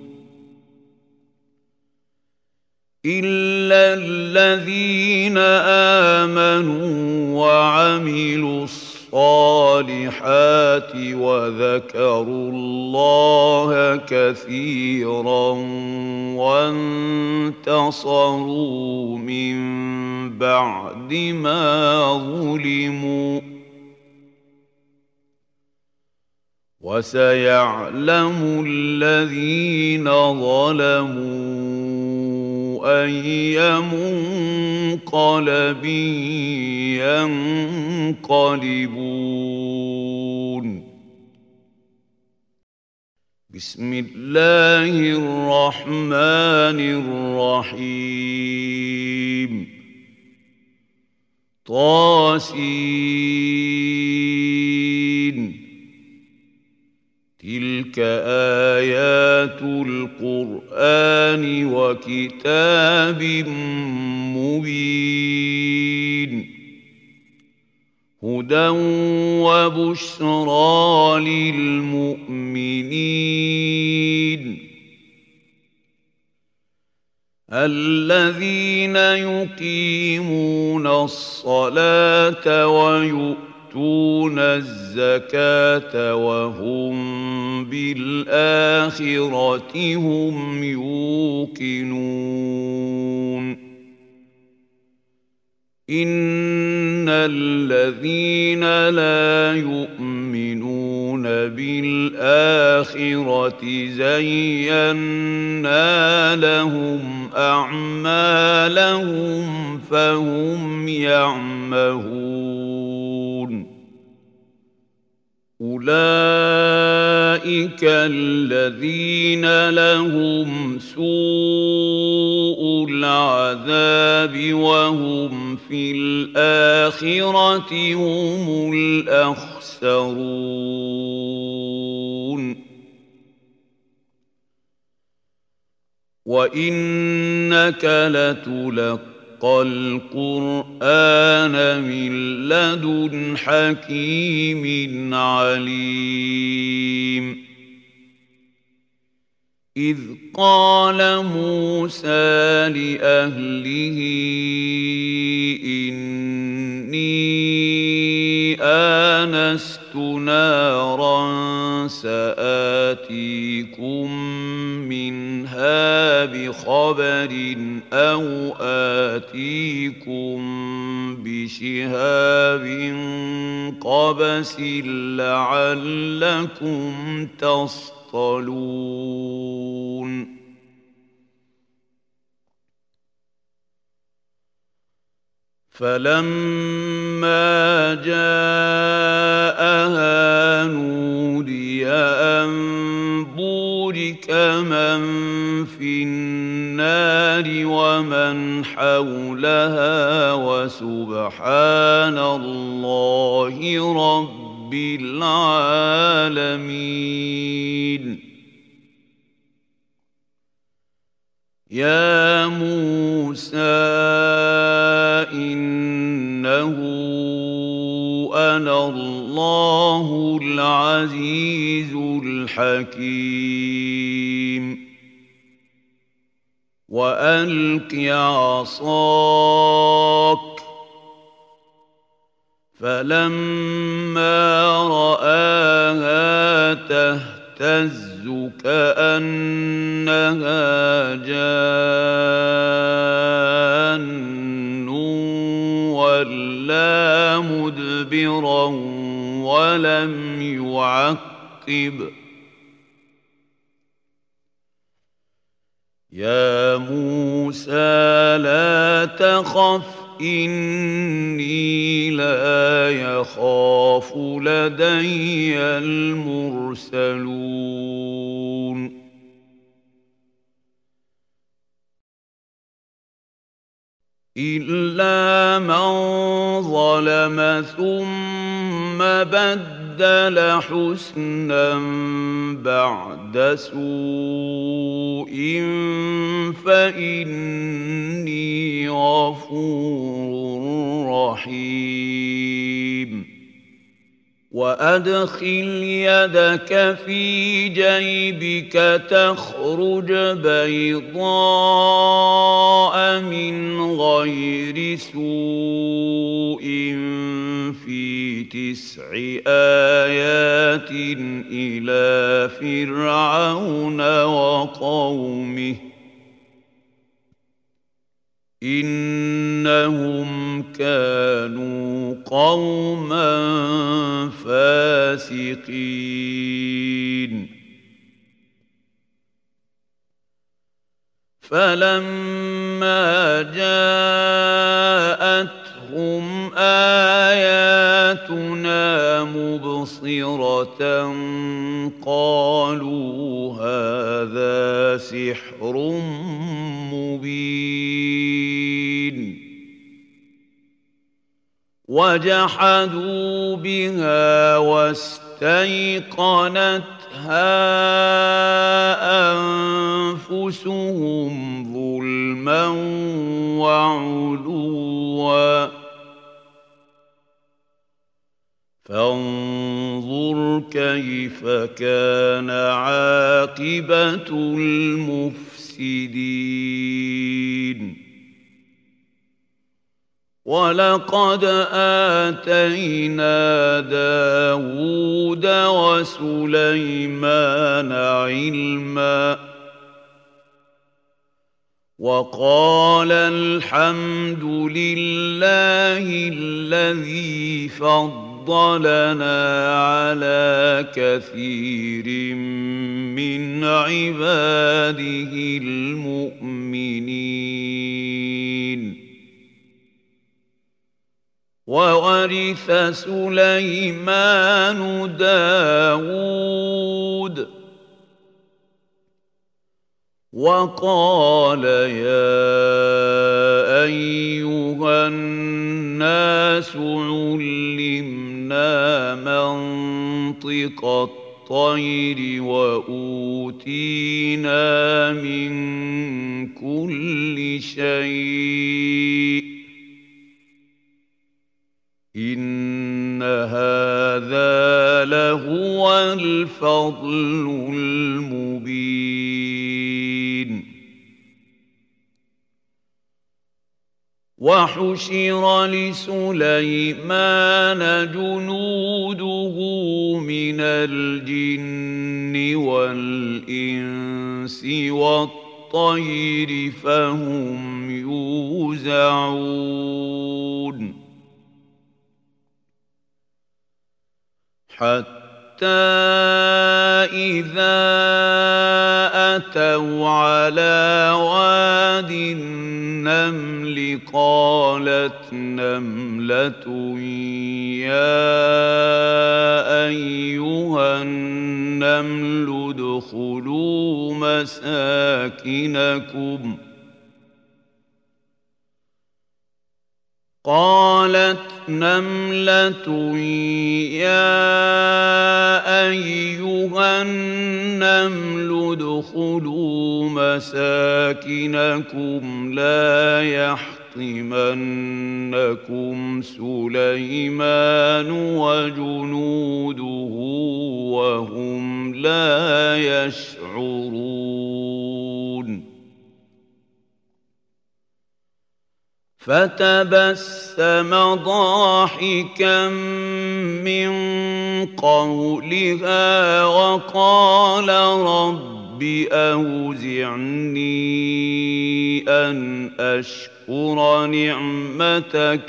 إلا الذين آمنوا وعملوا الصالحات وذكروا الله كثيرا وانتصروا من بعد ما ظلموا وسيعلم الذين ظلموا أي منقلب ينقلبون بسم الله الرحمن الرحيم طاسين تلك آيات القرآن وكتاب مبين هدى وبشرى للمؤمنين الذين يقيمون الصلاة ويؤتون الزكاة وهم بالآخرة هم يوقنون إن الذين لا يؤمنون بالآخرة زينا لهم أعمالهم فهم يعمهون أولئك الذين لهم سوء العذاب وهم في الآخرة هم الأخسرون وإنك لتلقى القرآن من لدن حكيم عليم إذ قال موسى لأهله إني آنست نارا سآتيكم منها بخبر أو آتيكم بشهاب قبس لعلكم تصطلون فلما جاءها نودي أن بورك من في النار ومن حولها وسبحان الله رب العالمين يا موسى إنه أنا الله العزيز الحكيم وألق عصاك فلما رآها تهتز كأنها جان ولا مدبرا ولم يعقب يا موسى لا تخف إني لا يخاف لدي المرسلون إلا من ظلم ثم بدل حسنا بعد سوء فإني غفور رحيم وأدخل يدك في جيبك تخرج بيضاء من غير سوء في تسع آيات إلى فرعون وقومه إنهم كانوا قوما فاسقين فلما جاءتهم آياتنا مبصرة قالوا هذا سحر مبين وجحدوا بها واستيقنتها واستيقنتها أنفسهم ظلما وعلوا فانظر كيف كان عاقبة المفسدين ولقد آتينا داود وسليمان علما وقال الحمد لله الذي فضلنا على كثير من عباده المؤمنين وورث سليمان داود وقال يا أيها الناس علمنا منطق الطير وأوتينا من كل شيء إن هذا لهو الفضل المبين وحشر لسليمان جنوده من الجن والإنس والطير فهم يوزعون حتى إذا أتوا على واد النمل قالت نملة يا أيها النمل ادخلوا مساكنكم قالت نملة يا أيها النمل ادخلوا مساكنكم لا يحطمنكم سليمان وجنوده وهم لا يشعرون فتبسم ضاحكا من قولها وقال رب أوزعني أن أشكر نعمتك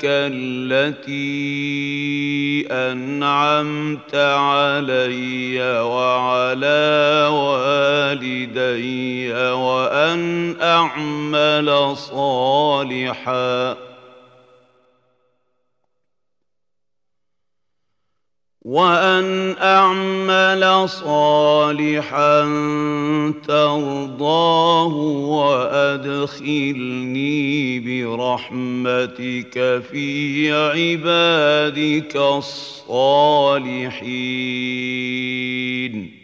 التي أنعمت علي وعلى والدي وأن أعمل صالحا وأن أعمل صالحا ترضاه وأدخلني برحمتك في عبادك الصالحين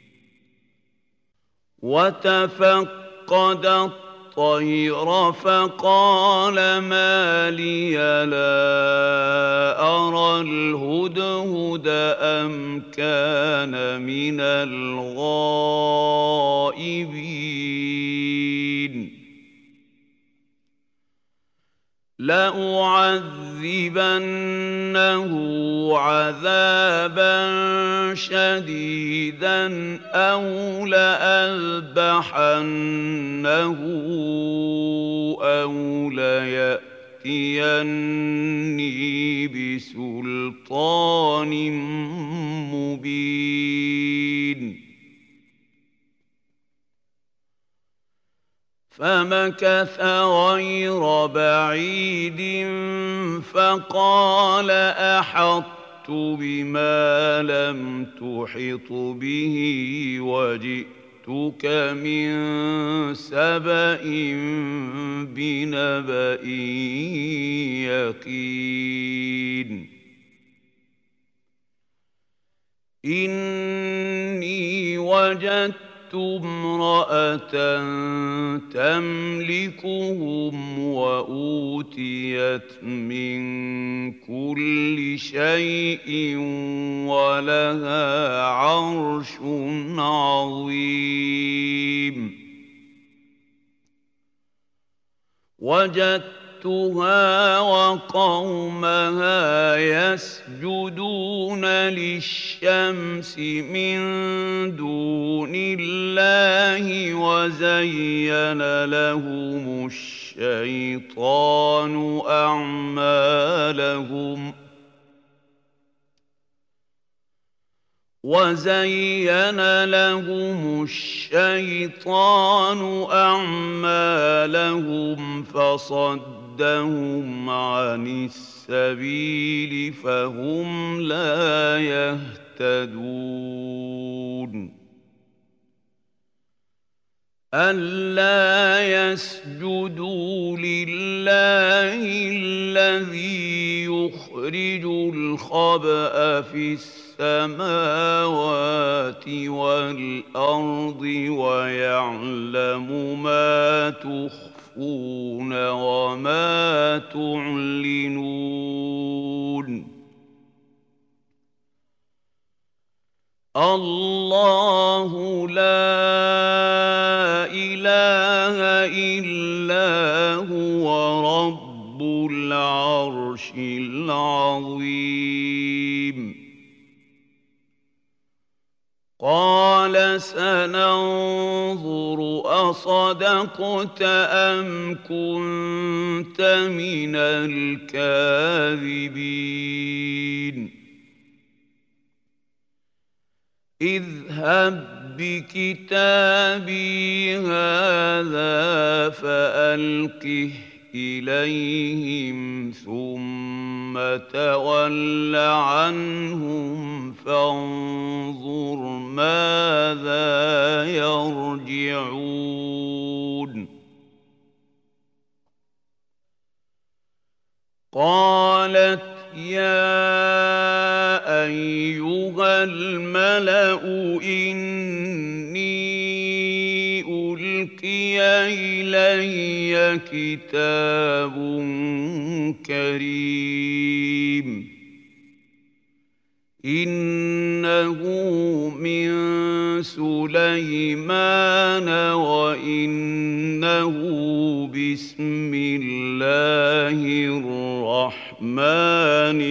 وتفقد الطير فقال ما لي لا أرى الهدهد أم كان من الغائبين لأعذبنه عذابا شديدا أو لأذبحنه أو ليأتيني بسلطان مبين فمكث غير بعيد فقال أحطت بما لم تحط به وجئتك من سبأ بنبأ يقين إني وجدت امرأة تملكهم وأوتيت من كل شيء ولها عرش عظيم وجدتها وقومها يسجدون للشمس من دون الله وزين لهم الشيطان أعمالهم وزين لهم الشيطان أعمالهم فصدهم عن السبيل فهم لا يهتدون ألا يسجدوا لله الذي يخرج الخبأ في السماوات والأرض ويعلم ما تخفون وما تعلنون الله لا إله إلا هو رب العرش العظيم قال سننظر أصدقت أم كنت من الكاذبين اذهب بكتابي هذا فألقه إليهم ثم تول عنهم فانظر ماذا يرجعون قالت يا أيها الملأ إني ألقي إلي كتاب كريم إنه من سليمان وإنه بسم الله الرحمن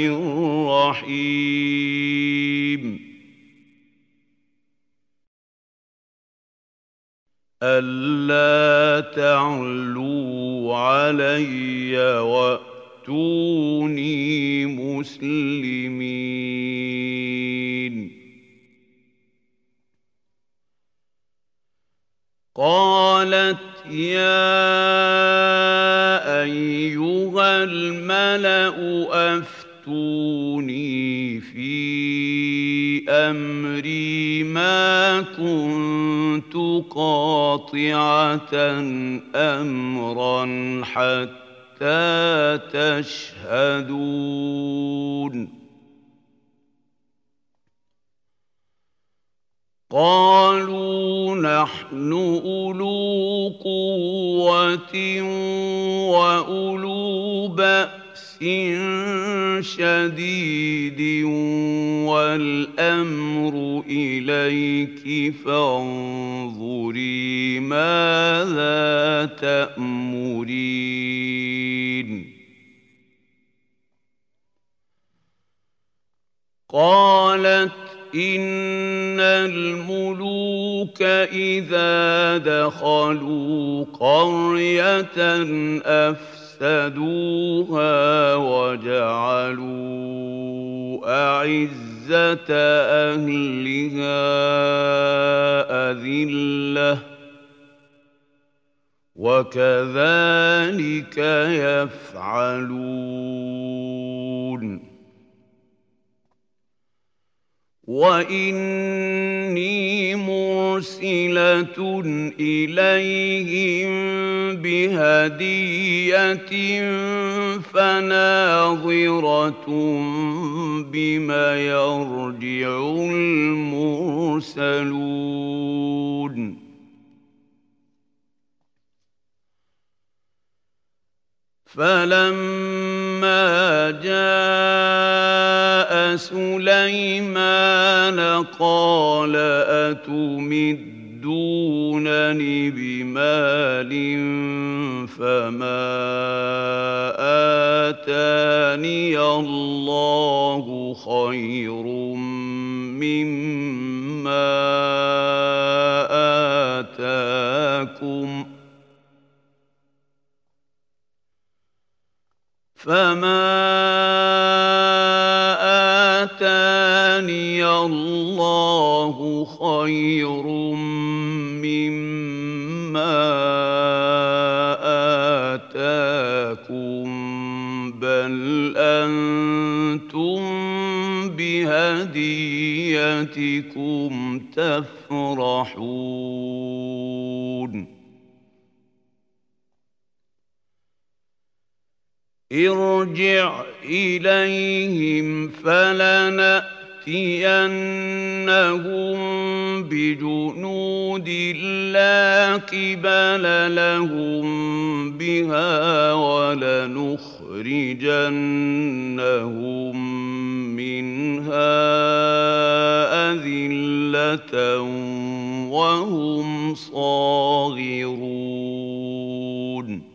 الرحيم ألا تعلوا علي وأتوني مسلمين قالت يا أيها الملأ أفتوني في أمري ما كنت قاطعة أمرا حتى تشهدون قالوا نحن أولو قوة وأولو بأس شديد والأمر إليك فانظري ماذا تأمرين قالت إن الملوك إذا دخلوا قرية أفسدوها وجعلوا أعزة أهلها أذلة وكذلك يفعلون وإني مرسلة إليهم بهدية فناظرة بما يرجع المرسلون فلما جاء سليمان قال أتمدونني بمال فما آتاني الله خير مما آتاكم فما آتاني الله خير مما آتاكم بل أنتم بهديتكم تفرحون ارجع إليهم فلنأتينهم بجنود لا قبل لهم بها ولنخرجنهم منها أذلة وهم صاغرون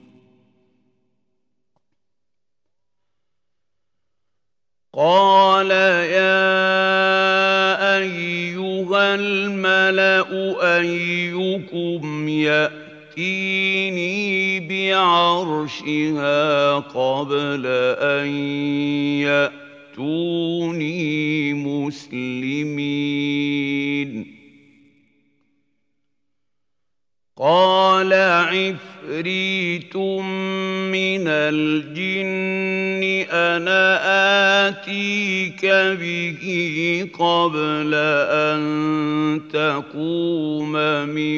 قال يا أيها الملأ أيكم يأتيني بعرشها قبل أن يأتوني مسلمين قال عفريت من الجن أنا آتيك به قبل أن تقوم من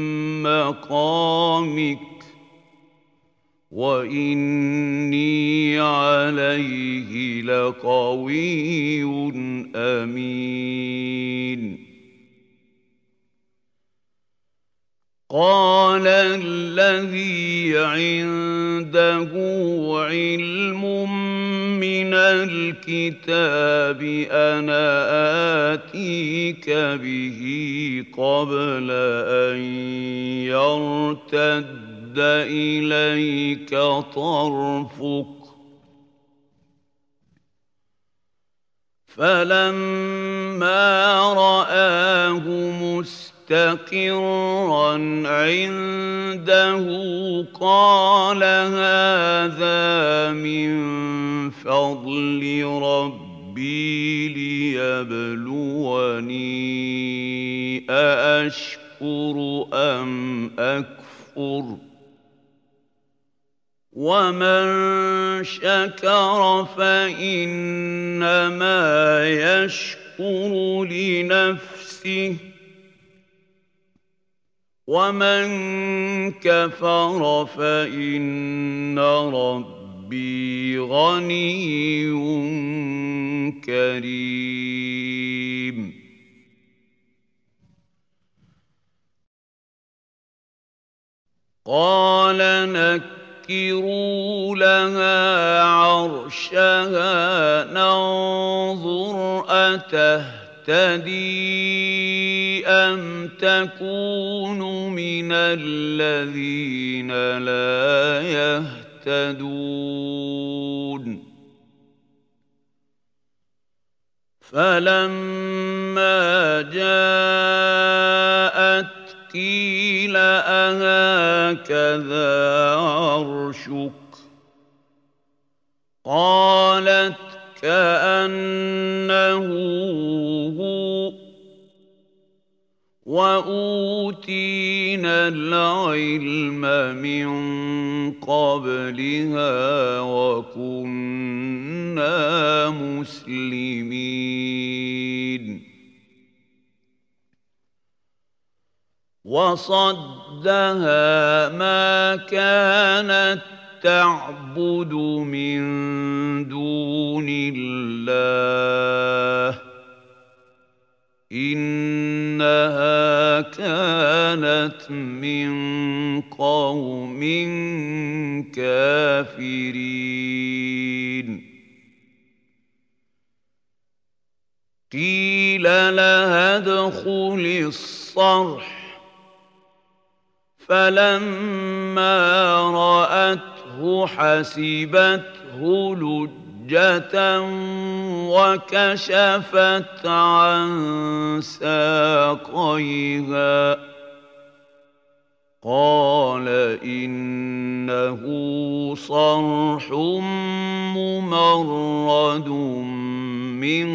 مقامك وإني عليه لقوي أمين قال الذي عنده علم من الكتاب أنا آتيك به قبل أن يرتد إليك طرفك فلما رآه مستقيما مستقرا عنده قال هذا من فضل ربي ليبلوني أأشكر أم أكفر ومن شكر فإنما يشكر لنفسه ومن كفر فإن ربي غني كريم قال نكروا لها عرشها ننظر أتهتدي تهتدي أم تكون من الذين لا يهتدون فلما جاءت قيل أهكذا عرشك قالت كأنه هو وأوتينا العلم من قبلها وكنا مسلمين وصدها ما كانت تعبد من دون الله إنها كانت من قوم كافرين قيل لها ادخل الصرح فلما رأته حسبته لجة وكشفت عن ساقيها قال إنه صرح ممرد من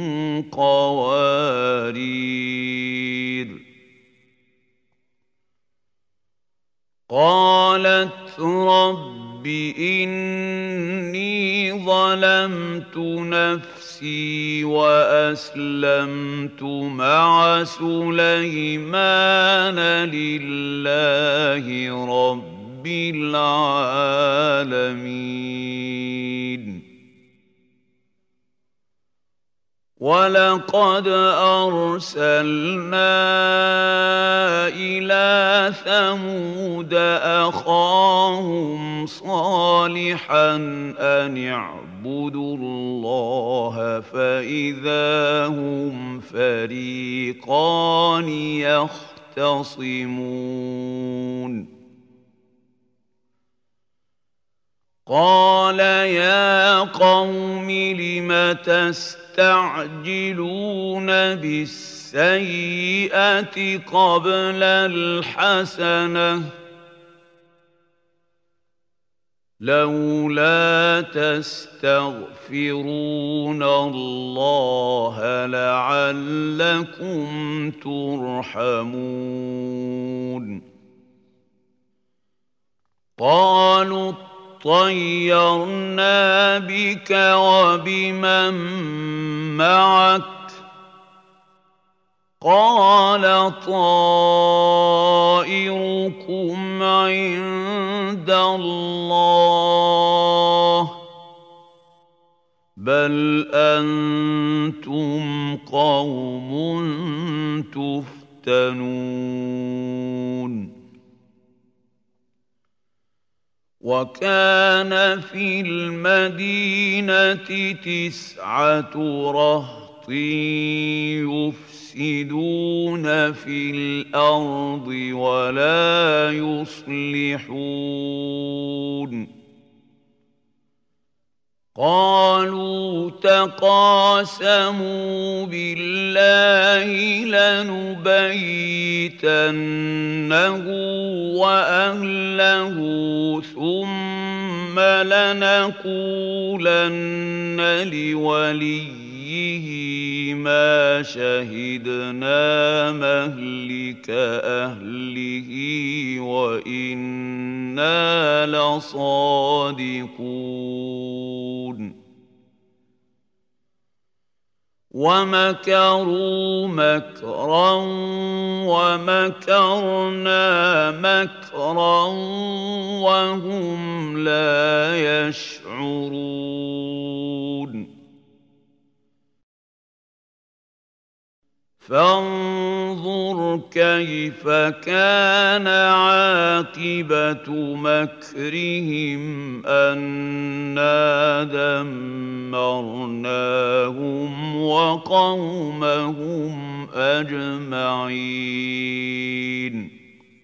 قوارير قالت رب إني ظلمت نفسي وأسلمت مع سليمان لله رب العالمين ولقد أرسلنا إلى ثمود أخاهم صالحا أن اعبدوا الله فإذا هم فريقان يختصمون قال يا قوم لم تستعجلون بالسيئة قبل الحسنة لولا تستغفرون الله لعلكم ترحمون قالوا طيرنا بك وبمن معك قال طائركم عند الله بل أنتم قوم تفتنون وكان في المدينة تسعة رهط يفسدون في الأرض ولا يصلحون قالوا تقاسموا بالله لنبيتنه وأهله ثم لنقولن لوليه ما شهدنا مهلك أهله وإنا لصادقون ومكروا مكرا ومكرنا مكرا وهم لا يشعرون فانظر كيف كان عاقبة مكرهم أنا دمرناهم وقومهم أجمعين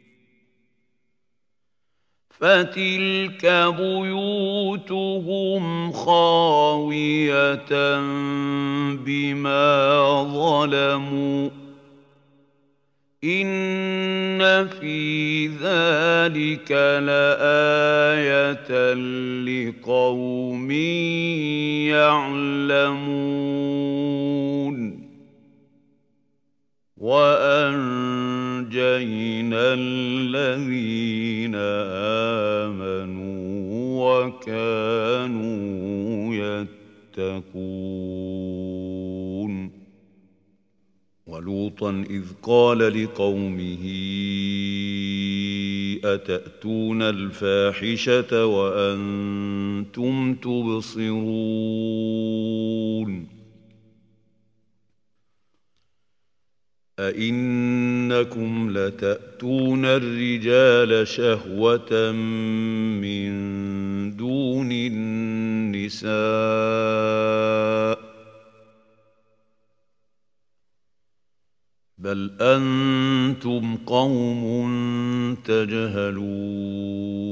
فتلك بيوتهم خاوية بما ظلموا إن في ذلك لآية لقوم يعلمون وأنجينا الذين آمنوا وكانوا يتقون ولوطا إذ قال لقومه أتأتون الفاحشة وأنتم تبصرون أئنكم لتأتون الرجال شهوة من دون النساء بل أنتم قوم تجهلون